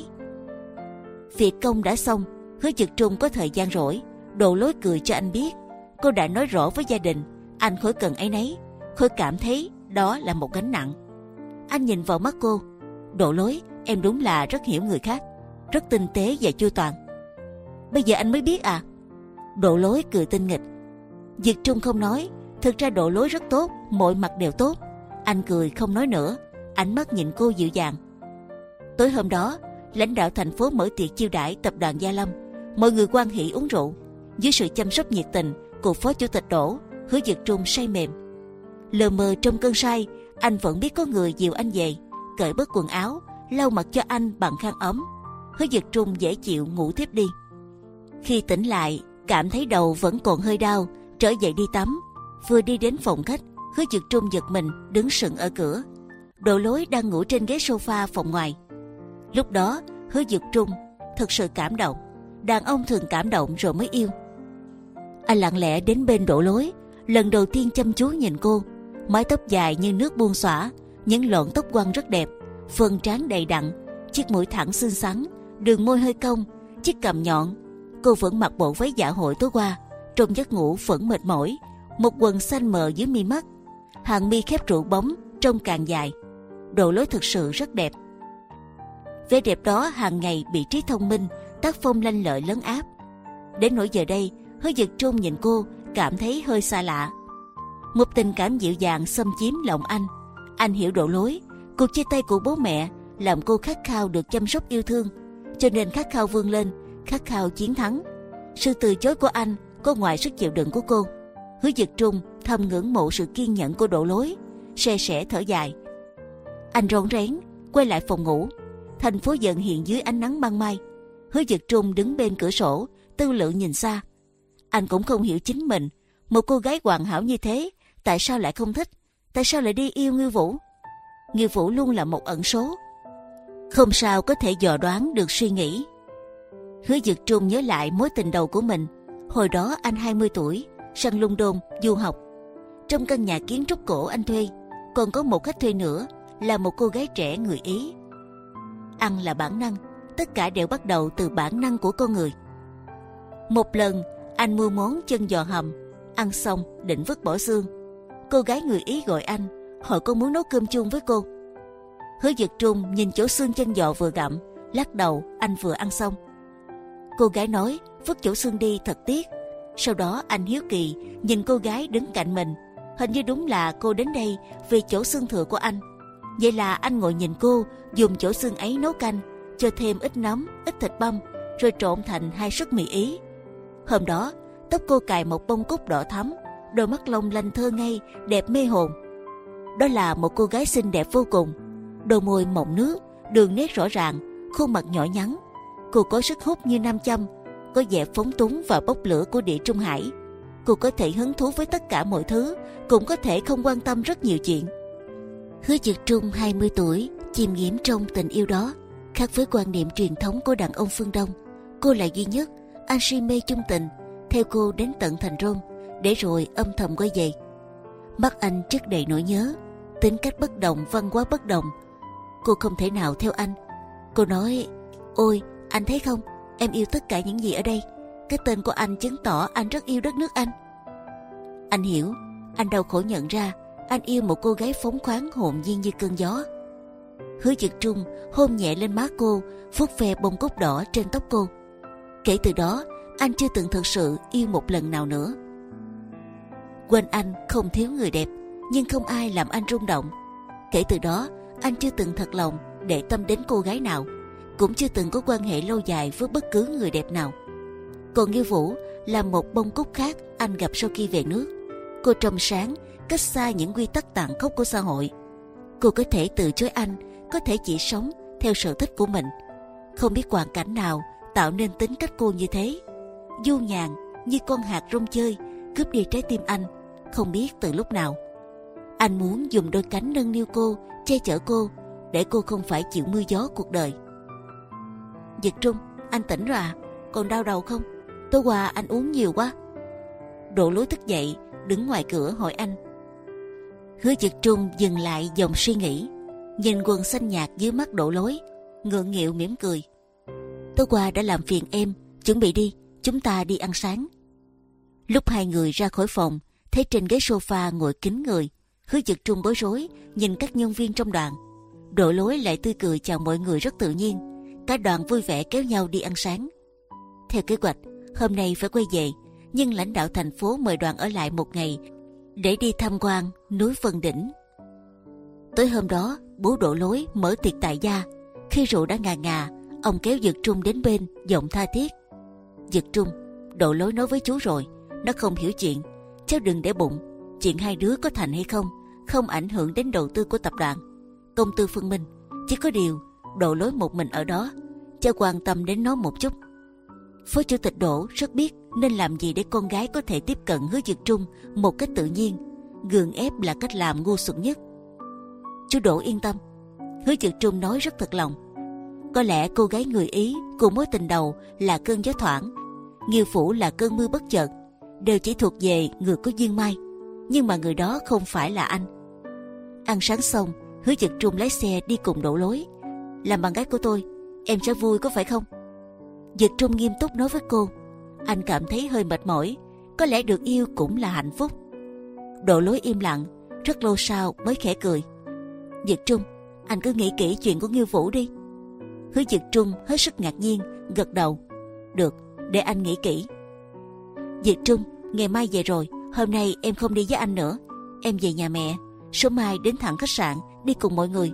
Việc công đã xong, Hứa Dực Trung có thời gian rỗi. Đỗ Lối cười cho anh biết, cô đã nói rõ với gia đình, anh khỏi cần áy náy, khỏi cảm thấy đó là một gánh nặng. Anh nhìn vào mắt cô. Đỗ Lối, em đúng là rất hiểu người khác, rất tinh tế và chu toàn. Bây giờ anh mới biết à? Đỗ Lối cười tinh nghịch. Dực Trung không nói. Thực ra Đỗ Lối rất tốt, mọi mặt đều tốt. Anh cười không nói nữa, ánh mắt nhìn cô dịu dàng. Tối hôm đó, lãnh đạo thành phố mở tiệc chiêu đãi tập đoàn Gia Lâm. Mọi người hoan hỉ uống rượu. Dưới sự chăm sóc nhiệt tình của phó chủ tịch Đỗ, Hứa Dực Trung say mềm. Lờ mờ trong cơn say, anh vẫn biết có người dìu anh về, cởi bớt quần áo, lau mặt cho anh bằng khăn ấm. Hứa Dực Trung dễ chịu ngủ tiếp đi. Khi tỉnh lại, cảm thấy đầu vẫn còn hơi đau, trở dậy đi tắm. Vừa đi đến phòng khách, Hứa Dực Trung giật mình đứng sững ở cửa. Đỗ Lối đang ngủ trên ghế sofa phòng ngoài. Lúc đó Hứa Dực Trung thật sự cảm động. Đàn ông thường cảm động rồi mới yêu. Anh lặng lẽ đến bên Đỗ Lối, lần đầu tiên chăm chú nhìn cô. Mái tóc dài như nước buông xõa, những lọn tóc quăn rất đẹp, phần trán đầy đặn, chiếc mũi thẳng xinh xắn, đường môi hơi cong, chiếc cằm nhọn. Cô vẫn mặc bộ váy dạ hội tối qua, trong giấc ngủ vẫn mệt mỏi, một quần xanh mờ dưới mi mắt, hàng mi khép trụ bóng trông càng dài. Đỗ Lối thực sự rất đẹp. Vẻ đẹp đó hàng ngày bị trí thông minh, tác phong lanh lợi lấn áp. Đến nỗi giờ đây, Hứa Dực Trung nhìn cô cảm thấy hơi xa lạ. Một tình cảm dịu dàng xâm chiếm lòng anh. Anh hiểu Đỗ Lối. Cuộc chia tay của bố mẹ làm cô khát khao được chăm sóc yêu thương, cho nên khát khao vươn lên, khát khao chiến thắng. Sự từ chối của anh có ngoài sức chịu đựng của cô. Hứa Dực Trung thầm ngưỡng mộ sự kiên nhẫn của Đỗ Lối, se sẻ thở dài. Anh rón rén quay lại phòng ngủ. Thành phố dần hiện dưới ánh nắng ban mai. Hứa Dực Trung đứng bên cửa sổ, tư lự nhìn xa. Anh cũng không hiểu chính mình, một cô gái hoàn hảo như thế, tại sao lại không thích, tại sao lại đi yêu Nghiêu Vũ? Nghiêu Vũ luôn là một ẩn số, không sao có thể dò đoán được suy nghĩ. Hứa Dực Trung nhớ lại mối tình đầu của mình. Hồi đó anh hai mươi tuổi, sang London du học. Trong căn nhà kiến trúc cổ anh thuê, còn có một khách thuê nữa là một cô gái trẻ người Ý. Ăn là bản năng, tất cả đều bắt đầu từ bản năng của con người. Một lần anh mua món chân giò hầm, ăn xong định vứt bỏ xương. Cô gái người Ý gọi anh, hỏi cô muốn nấu cơm chung với cô. Hứa Dực Trung nhìn chỗ xương chân giò vừa gặm, lắc đầu. Anh vừa ăn xong. Cô gái nói vứt chỗ xương đi thật tiếc. Sau đó anh hiếu kỳ nhìn cô gái đứng cạnh mình, hình như đúng là cô đến đây vì chỗ xương thừa của anh. Vậy là anh ngồi nhìn cô dùng chỗ xương ấy nấu canh, cho thêm ít nấm, ít thịt băm, rồi trộn thành hai suất mì Ý. Hôm đó tóc cô cài một bông cúc đỏ thắm, đôi mắt long lanh thơ ngây, đẹp mê hồn. Đó là một cô gái xinh đẹp vô cùng, đôi môi mọng nước, đường nét rõ ràng, khuôn mặt nhỏ nhắn. Cô có sức hút như nam châm, có vẻ phóng túng và bốc lửa của Địa Trung Hải. Cô có thể hứng thú với tất cả mọi thứ, cũng có thể không quan tâm rất nhiều chuyện. Hứa Dực Trung hai mươi tuổi, chìm nghiễm trong tình yêu đó. Khác với quan niệm truyền thống của đàn ông phương Đông, cô là duy nhất. Anh si mê chung tình, theo cô đến tận thành Rome, để rồi âm thầm quay về. Mắt anh chất đầy nỗi nhớ, tính cách bất đồng, văn hóa bất đồng. Cô không thể nào theo anh. Cô nói: ôi, anh thấy không, em yêu tất cả những gì ở đây. Cái tên của anh chứng tỏ anh rất yêu đất nước anh. Anh hiểu. Anh đau khổ nhận ra anh yêu một cô gái phóng khoáng hồn nhiên như cơn gió. Hứa Dực Trung hôn nhẹ lên má cô, vuốt ve bông cúc đỏ trên tóc cô. Kể từ đó, anh chưa từng thực sự yêu một lần nào nữa. Quanh anh không thiếu người đẹp, nhưng không ai làm anh rung động. Kể từ đó, anh chưa từng thật lòng để tâm đến cô gái nào, cũng chưa từng có quan hệ lâu dài với bất cứ người đẹp nào. Còn Nghiêu Vũ là một bông cúc khác anh gặp sau khi về nước. Cô trong sáng, cách xa những quy tắc tàn khốc của xã hội. Cô có thể từ chối anh, có thể chỉ sống theo sở thích của mình. Không biết hoàn cảnh nào tạo nên tính cách cô như thế. Du nhàn như con hạt rong chơi, cướp đi trái tim anh, không biết từ lúc nào. Anh muốn dùng đôi cánh nâng niu cô, che chở cô, để cô không phải chịu mưa gió cuộc đời. Dực Trung, anh tỉnh rồi à? Còn đau đầu không? Tối qua anh uống nhiều quá. Đỗ Lối thức dậy, đứng ngoài cửa hỏi anh. Hứa Dực Trung dừng lại dòng suy nghĩ, nhìn quần xanh nhạt dưới mắt Đỗ Lối, ngượng nghịu mỉm cười. Tối qua đã làm phiền em, chuẩn bị đi, chúng ta đi ăn sáng. Lúc hai người ra khỏi phòng, thấy trên ghế sofa ngồi kín người. Hứa Dực Trung bối rối nhìn các nhân viên trong đoàn. Đỗ Lối lại tươi cười chào mọi người rất tự nhiên. Cả đoàn vui vẻ kéo nhau đi ăn sáng. Theo kế hoạch, hôm nay phải quay về, nhưng lãnh đạo thành phố mời đoàn ở lại một ngày để đi tham quan núi Vân Đỉnh. Tối hôm đó, bố Đỗ Lối mở tiệc tại gia. Khi rượu đã ngà ngà, ông kéo Dực Trung đến bên, giọng tha thiết. Dực Trung, Đỗ Lối nói với chú rồi, nó không hiểu chuyện, cháu đừng để bụng. Chuyện hai đứa có thành hay không, không ảnh hưởng đến đầu tư của tập đoàn, công tư phân minh. Chỉ có điều, Đỗ Lối một mình ở đó, cháu quan tâm đến nó một chút. Phó chủ tịch Đỗ rất biết nên làm gì để con gái có thể tiếp cận Hứa Dực Trung một cách tự nhiên. Gượng ép là cách làm ngu xuẩn nhất. Chú Đỗ yên tâm, Hứa Dực Trung nói rất thật lòng. Có lẽ cô gái người Ý cùng mối tình đầu là cơn gió thoảng, Nghiêu Phủ là cơn mưa bất chợt, đều chỉ thuộc về người có duyên may. Nhưng mà người đó không phải là anh. Ăn sáng xong, Hứa Dực Trung lái xe đi cùng Đỗ Lối. Làm bạn gái của tôi, em sẽ vui có phải không? Dực Trung nghiêm túc nói với cô. Anh cảm thấy hơi mệt mỏi, có lẽ được yêu cũng là hạnh phúc. Đỗ Lối im lặng, rất lâu sau mới khẽ cười. Dực Trung, anh cứ nghĩ kỹ chuyện của Nghiêu Vũ đi. Hứa Dực Trung hết sức ngạc nhiên, gật đầu. Được, để anh nghĩ kỹ. Dực Trung, ngày mai về rồi, hôm nay em không đi với anh nữa. Em về nhà mẹ, số mai đến thẳng khách sạn đi cùng mọi người.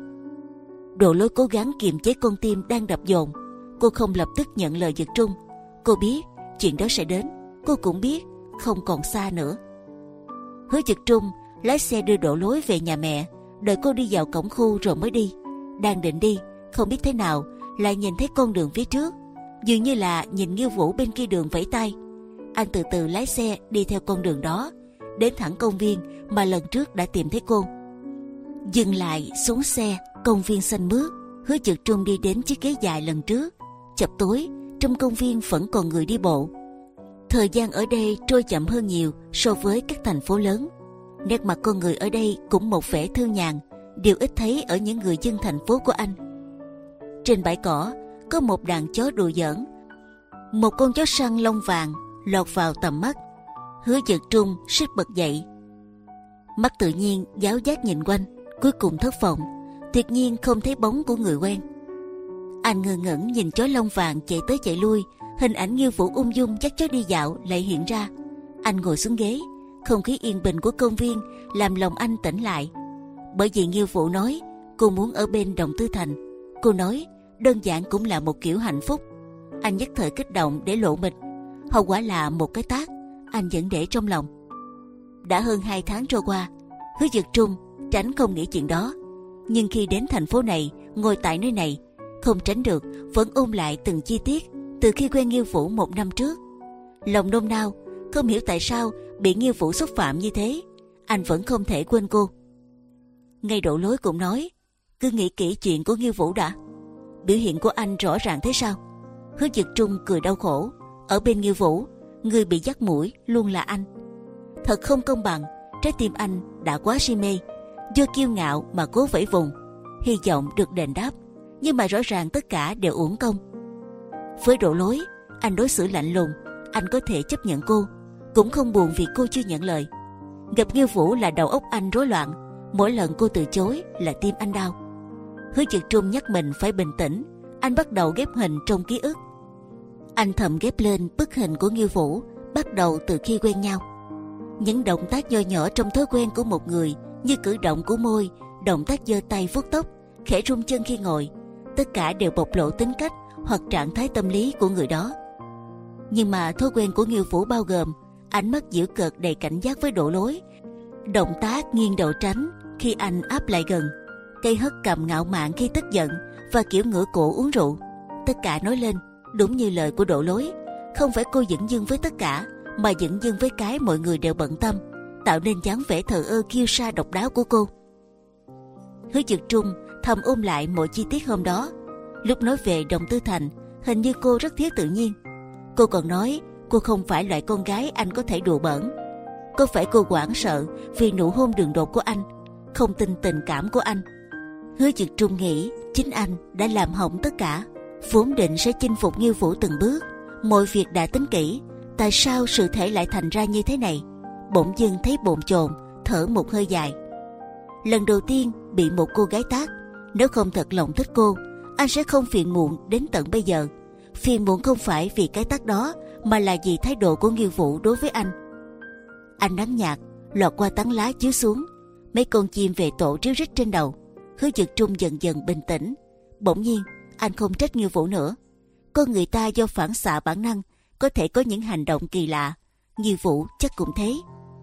Đỗ Lối cố gắng kiềm chế con tim đang đập dồn. Cô không lập tức nhận lời Dực Trung. Cô biết chuyện đó sẽ đến, cô cũng biết không còn xa nữa. Hứa Dực Trung lái xe đưa Đỗ Lối về nhà mẹ, đợi cô đi vào cổng khu rồi mới đi. Đang định đi, không biết thế nào lại nhìn thấy con đường phía trước, dường như là nhìn Nghiêu Vũ bên kia đường vẫy tay. Anh từ từ lái xe đi theo con đường đó, đến thẳng công viên mà lần trước đã tìm thấy cô. Dừng lại xuống xe, công viên xanh mướt. Hứa Dực Trung đi đến chiếc ghế dài lần trước. Chập tối, trong công viên vẫn còn người đi bộ. Thời gian ở đây trôi chậm hơn nhiều so với các thành phố lớn. Nét mặt con người ở đây cũng một vẻ thư nhàn, điều ít thấy ở những người dân thành phố của anh. Trên bãi cỏ có một đàn chó đùa giỡn. Một con chó săn lông vàng lọt vào tầm mắt. Hứa Dực Trung suýt bật dậy, mắt tự nhiên giáo giác nhìn quanh, cuối cùng thất vọng. Tuyệt nhiên không thấy bóng của người quen. Anh ngơ ngẩn nhìn chó lông vàng chạy tới chạy lui, hình ảnh Nghiêu Vũ ung dung dắt chó đi dạo lại hiện ra. Anh ngồi xuống ghế, không khí yên bình của công viên làm lòng anh tỉnh lại. Bởi vì Nghiêu Vũ nói cô muốn ở bên Đồng Tư Thành, cô nói đơn giản cũng là một kiểu hạnh phúc. Anh nhất thời kích động để lộ mình, hậu quả là một cái tát anh vẫn để trong lòng. Đã hơn hai tháng trôi qua, Hứa Dực Trung tránh không nghĩ chuyện đó, nhưng khi đến thành phố này, ngồi tại nơi này, không tránh được vẫn ôm lại từng chi tiết từ khi quen Nghiêu Vũ một năm trước. Lòng nôn nao, không hiểu tại sao bị Nghiêu Vũ xúc phạm như thế, anh vẫn không thể quên cô. Ngay Đỗ Lối cũng nói, cứ nghĩ kỹ chuyện của Nghiêu Vũ đã. Biểu hiện của anh rõ ràng thế sao? Hứa Dực Trung cười đau khổ. Ở bên Nghiêu Vũ, người bị dắt mũi luôn là anh. Thật không công bằng. Trái tim anh đã quá si mê, do kiêu ngạo mà cố vẫy vùng, hy vọng được đền đáp, nhưng mà rõ ràng tất cả đều uổng công. Với Đỗ Lối, anh đối xử lạnh lùng. Anh có thể chấp nhận cô, cũng không buồn vì cô chưa nhận lời. Gặp Nghiêu Vũ là đầu óc anh rối loạn. Mỗi lần cô từ chối là tim anh đau. Hứa Dực Trung nhắc mình phải bình tĩnh. Anh bắt đầu ghép hình trong ký ức. Anh thầm ghép lên bức hình của Nghiêu Vũ bắt đầu từ khi quen nhau. Những động tác nho nhỏ trong thói quen của một người, như cử động của môi, động tác giơ tay vuốt tóc, khẽ rung chân khi ngồi, tất cả đều bộc lộ tính cách hoặc trạng thái tâm lý của người đó. Nhưng mà thói quen của Nghiêu Vũ bao gồm ánh mắt giễu cợt đầy cảnh giác với Đỗ Lối, động tác nghiêng đầu tránh khi anh áp lại gần, cây hất cầm ngạo mạn khi tức giận và kiểu ngửa cổ uống rượu. Tất cả nói lên đúng như lời của Đỗ Lối, không phải cô dửng dưng với tất cả, mà dửng dưng với cái mọi người đều bận tâm, tạo nên dáng vẻ thờ ơ kiêu sa độc đáo của cô. Hứa Dực Trung thầm ôm lại mọi chi tiết hôm đó. Lúc nói về Đồng Tư Thành, hình như cô rất thiếu tự nhiên. Cô còn nói cô không phải loại con gái anh có thể đùa bỡn. Có phải cô hoảng sợ vì nụ hôn đường đột của anh, không tin tình cảm của anh? Hứa Dực Trung nghĩ chính anh đã làm hỏng tất cả. Vốn định sẽ chinh phục Nghiêu Vũ từng bước, mọi việc đã tính kỹ. Tại sao sự thể lại thành ra như thế này? Bỗng dưng thấy bồn chồn, thở một hơi dài. Lần đầu tiên bị một cô gái tát, nếu không thật lòng thích cô, anh sẽ không phiền muộn đến tận bây giờ. Phiền muộn không phải vì cái tát đó, mà là vì thái độ của Nghiêu Vũ đối với anh. Ánh nắng nhạt lọt qua tán lá chiếu xuống, mấy con chim về tổ ríu rít trên đầu. Hứa Dực Trung dần dần bình tĩnh. Bỗng nhiên anh không trách Nghiêu Vũ nữa. Con người ta do phản xạ bản năng có thể có những hành động kỳ lạ. Nghiêu Vũ chắc cũng thế.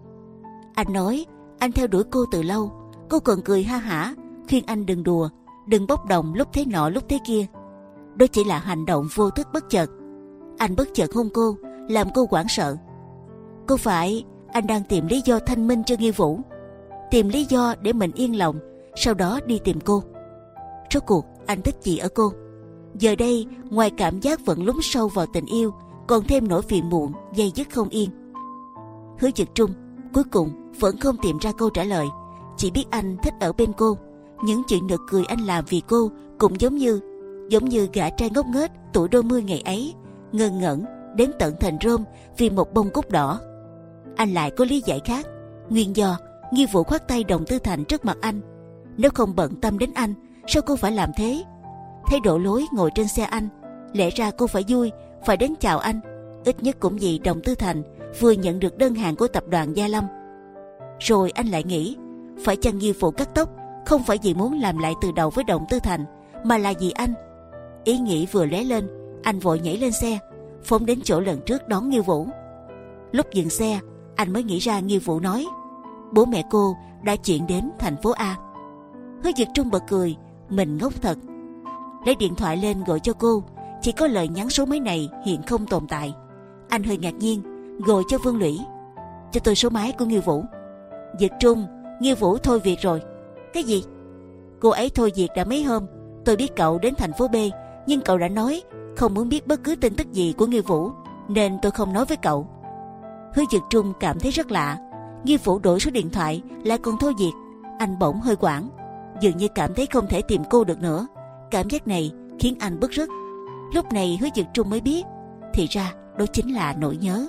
Anh nói anh theo đuổi cô từ lâu. Cô còn cười ha hả khuyên anh đừng đùa, đừng bốc đồng lúc thế nọ lúc thế kia. Đó chỉ là hành động vô thức bất chợt. Anh bất chợt hôn cô, làm cô hoảng sợ. Có phải anh đang tìm lý do thanh minh cho Nghiêu Vũ, tìm lý do để mình yên lòng, sau đó đi tìm cô? Rốt cuộc anh thích gì ở cô? Giờ đây ngoài cảm giác vẫn lún sâu vào tình yêu, còn thêm nỗi phiền muộn dây dứt không yên. Hứa Dực Trung cuối cùng vẫn không tìm ra câu trả lời, chỉ biết anh thích ở bên cô. Những chuyện nực cười anh làm vì cô cũng giống như giống như gã trai ngốc nghếch tuổi đôi mươi ngày ấy, ngơ ngẩn đến tận thành Rome vì một bông cúc đỏ. Anh lại có lý giải khác. Nguyên do Nghiêu Vũ khoác tay Đồng Tư Thành trước mặt anh. Nếu không bận tâm đến anh, sao cô phải làm thế? Thấy Đỗ Lối ngồi trên xe anh, lẽ ra cô phải vui, phải đến chào anh. Ít nhất cũng vì Đồng Tư Thành vừa nhận được đơn hàng của tập đoàn Gia Lâm. Rồi anh lại nghĩ, phải chăng Nghiêu Vũ cắt tóc không phải vì muốn làm lại từ đầu với Đồng Tư Thành, mà là vì anh. Ý nghĩ vừa lóe lên, anh vội nhảy lên xe, phóng đến chỗ lần trước đón Nghiêu Vũ. Lúc dừng xe, anh mới nghĩ ra Nghiêu Vũ nói bố mẹ cô đã chuyển đến thành phố A. Hứa Dực Trung bật cười, mình ngốc thật. Lấy điện thoại lên gọi cho cô, chỉ có lời nhắn số máy này hiện không tồn tại. Anh hơi ngạc nhiên, gọi cho Vương Lũy. Cho tôi số máy của Nghiêu Vũ. Dực Trung, Nghiêu Vũ thôi việc rồi. Cái gì? Cô ấy thôi việc đã mấy hôm. Tôi biết cậu đến thành phố B, nhưng cậu đã nói không muốn biết bất cứ tin tức gì của Nghiêu Vũ, nên tôi không nói với cậu. Hứa Dực Trung cảm thấy rất lạ. Nghiêu Vũ đổi số điện thoại lại còn thôi việc. Anh bỗng hơi hoảng, dường như cảm thấy không thể tìm cô được nữa. Cảm giác này khiến anh bứt rứt. Lúc này Hứa Dực Trung mới biết, thì ra đó chính là nỗi nhớ.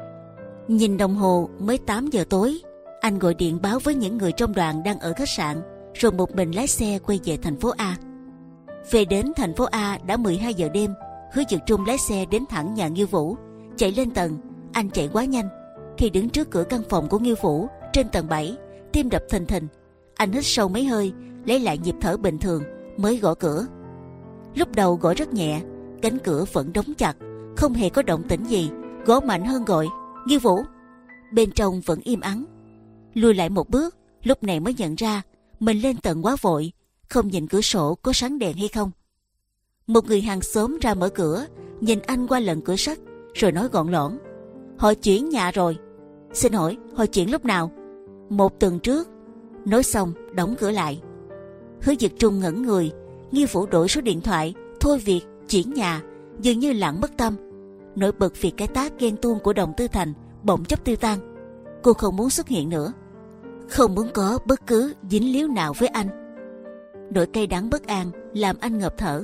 Nhìn đồng hồ mới tám giờ tối, anh gọi điện báo với những người trong đoàn đang ở khách sạn, rồi một mình lái xe quay về thành phố A. Về đến thành phố A đã mười hai giờ đêm. Hứa Dực Trung lái xe đến thẳng nhà Nghiêu Vũ, chạy lên tầng. Anh chạy quá nhanh. Khi đứng trước cửa căn phòng của Nghiêu Vũ trên tầng bảy, tim đập thình thình. Anh hít sâu mấy hơi, lấy lại nhịp thở bình thường, mới gõ cửa. Lúc đầu gõ rất nhẹ, cánh cửa vẫn đóng chặt, không hề có động tĩnh gì. Gõ mạnh hơn gọi Nghiêu Vũ. Bên trong vẫn im ắng. Lùi lại một bước, lúc này mới nhận ra mình lên tầng quá vội, không nhìn cửa sổ có sáng đèn hay không. Một người hàng xóm ra mở cửa, nhìn anh qua lần cửa sắt, rồi nói gọn lõn: họ chuyển nhà rồi. Xin hỏi họ chuyển lúc nào? Một tuần trước. Nói xong đóng cửa lại. Hứa Dực Trung ngẩn người. Nghi Vũ đổi số điện thoại, thôi việc, chuyển nhà, dường như lặng mất tâm. Nổi bật vì cái tác ghen tuông của Đồng Tư Thành bỗng chốc tiêu tan. Cô không muốn xuất hiện nữa, không muốn có bất cứ dính líu nào với anh. Nỗi cay đắng bất an làm anh ngập thở.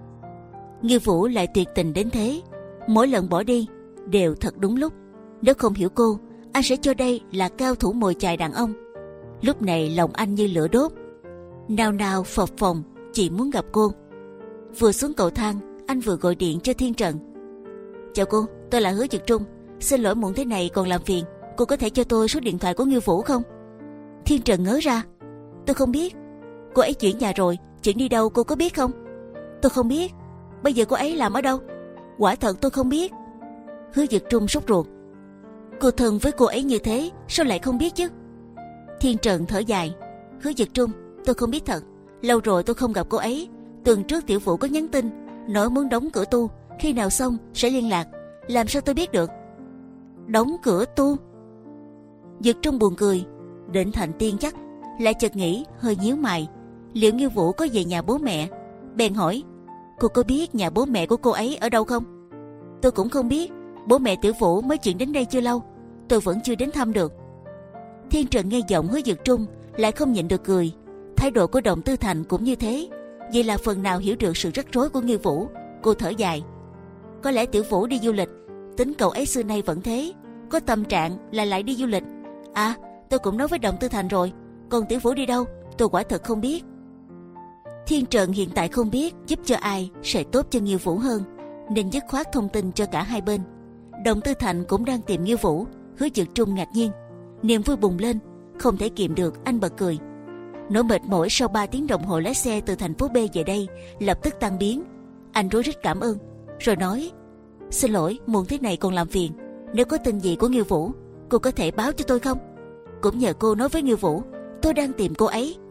Nghi Vũ lại tuyệt tình đến thế, mỗi lần bỏ đi đều thật đúng lúc. Nếu không hiểu cô, anh sẽ cho đây là cao thủ mồi chài đàn ông. Lúc này lòng anh như lửa đốt, nào nào phập phồng, chỉ muốn gặp cô. Vừa xuống cầu thang, anh vừa gọi điện cho Thiên Trần. Chào cô, tôi là Hứa Dực Trung. Xin lỗi muộn thế này còn làm phiền. Cô có thể cho tôi số điện thoại của Ngưu Vũ không? Thiên Trần ngớ ra. Tôi không biết. Cô ấy chuyển nhà rồi, chuyển đi đâu cô có biết không? Tôi không biết. Bây giờ cô ấy làm ở đâu? Quả thật tôi không biết. Hứa Dực Trung sốt ruột. Cô thân với cô ấy như thế, sao lại không biết chứ? Thiên Trần thở dài. Hứa Dực Trung, tôi không biết thật. Lâu rồi tôi không gặp cô ấy. Tuần trước Tiểu Vũ có nhắn tin, nói muốn đóng cửa tu, khi nào xong sẽ liên lạc. Làm sao tôi biết được? Đóng cửa tu? Dực Trung buồn cười. Định thành tiên chắc. Lại chợt nghĩ, hơi nhíu mày. Liệu Ngưu Vũ có về nhà bố mẹ? Bèn hỏi, cô có biết nhà bố mẹ của cô ấy ở đâu không? Tôi cũng không biết. Bố mẹ Tiểu Vũ mới chuyển đến đây chưa lâu, tôi vẫn chưa đến thăm được. Thiên Trần nghe giọng Hứa Dực Trung lại không nhịn được cười. Thái độ của Đồng Tư Thành cũng như thế. Vậy là phần nào hiểu được sự rắc rối của Ngưu Vũ. Cô thở dài. Có lẽ Tiểu Vũ đi du lịch. Tính cậu ấy xưa nay vẫn thế, có tâm trạng là lại đi du lịch. À, tôi cũng nói với Đồng Tư Thành rồi. Còn Tiểu Vũ đi đâu, tôi quả thật không biết. Thiên Trần hiện tại không biết giúp cho ai sẽ tốt cho Ngưu Vũ hơn, nên dứt khoát thông tin cho cả hai bên. Đồng Tư Thành cũng đang tìm Ngưu Vũ. Hứa Dực Trung ngạc nhiên, niềm vui bùng lên, không thể kiềm được, anh bật cười. Nỗi mệt mỏi sau ba tiếng đồng hồ lái xe từ thành phố B về đây lập tức tan biến. Anh rối rít cảm ơn, rồi nói: xin lỗi, muộn thế này còn làm phiền. Nếu có tin gì của Ngưu Vũ, cô có thể báo cho tôi không? Cũng nhờ cô nói với Ngưu Vũ, tôi đang tìm cô ấy.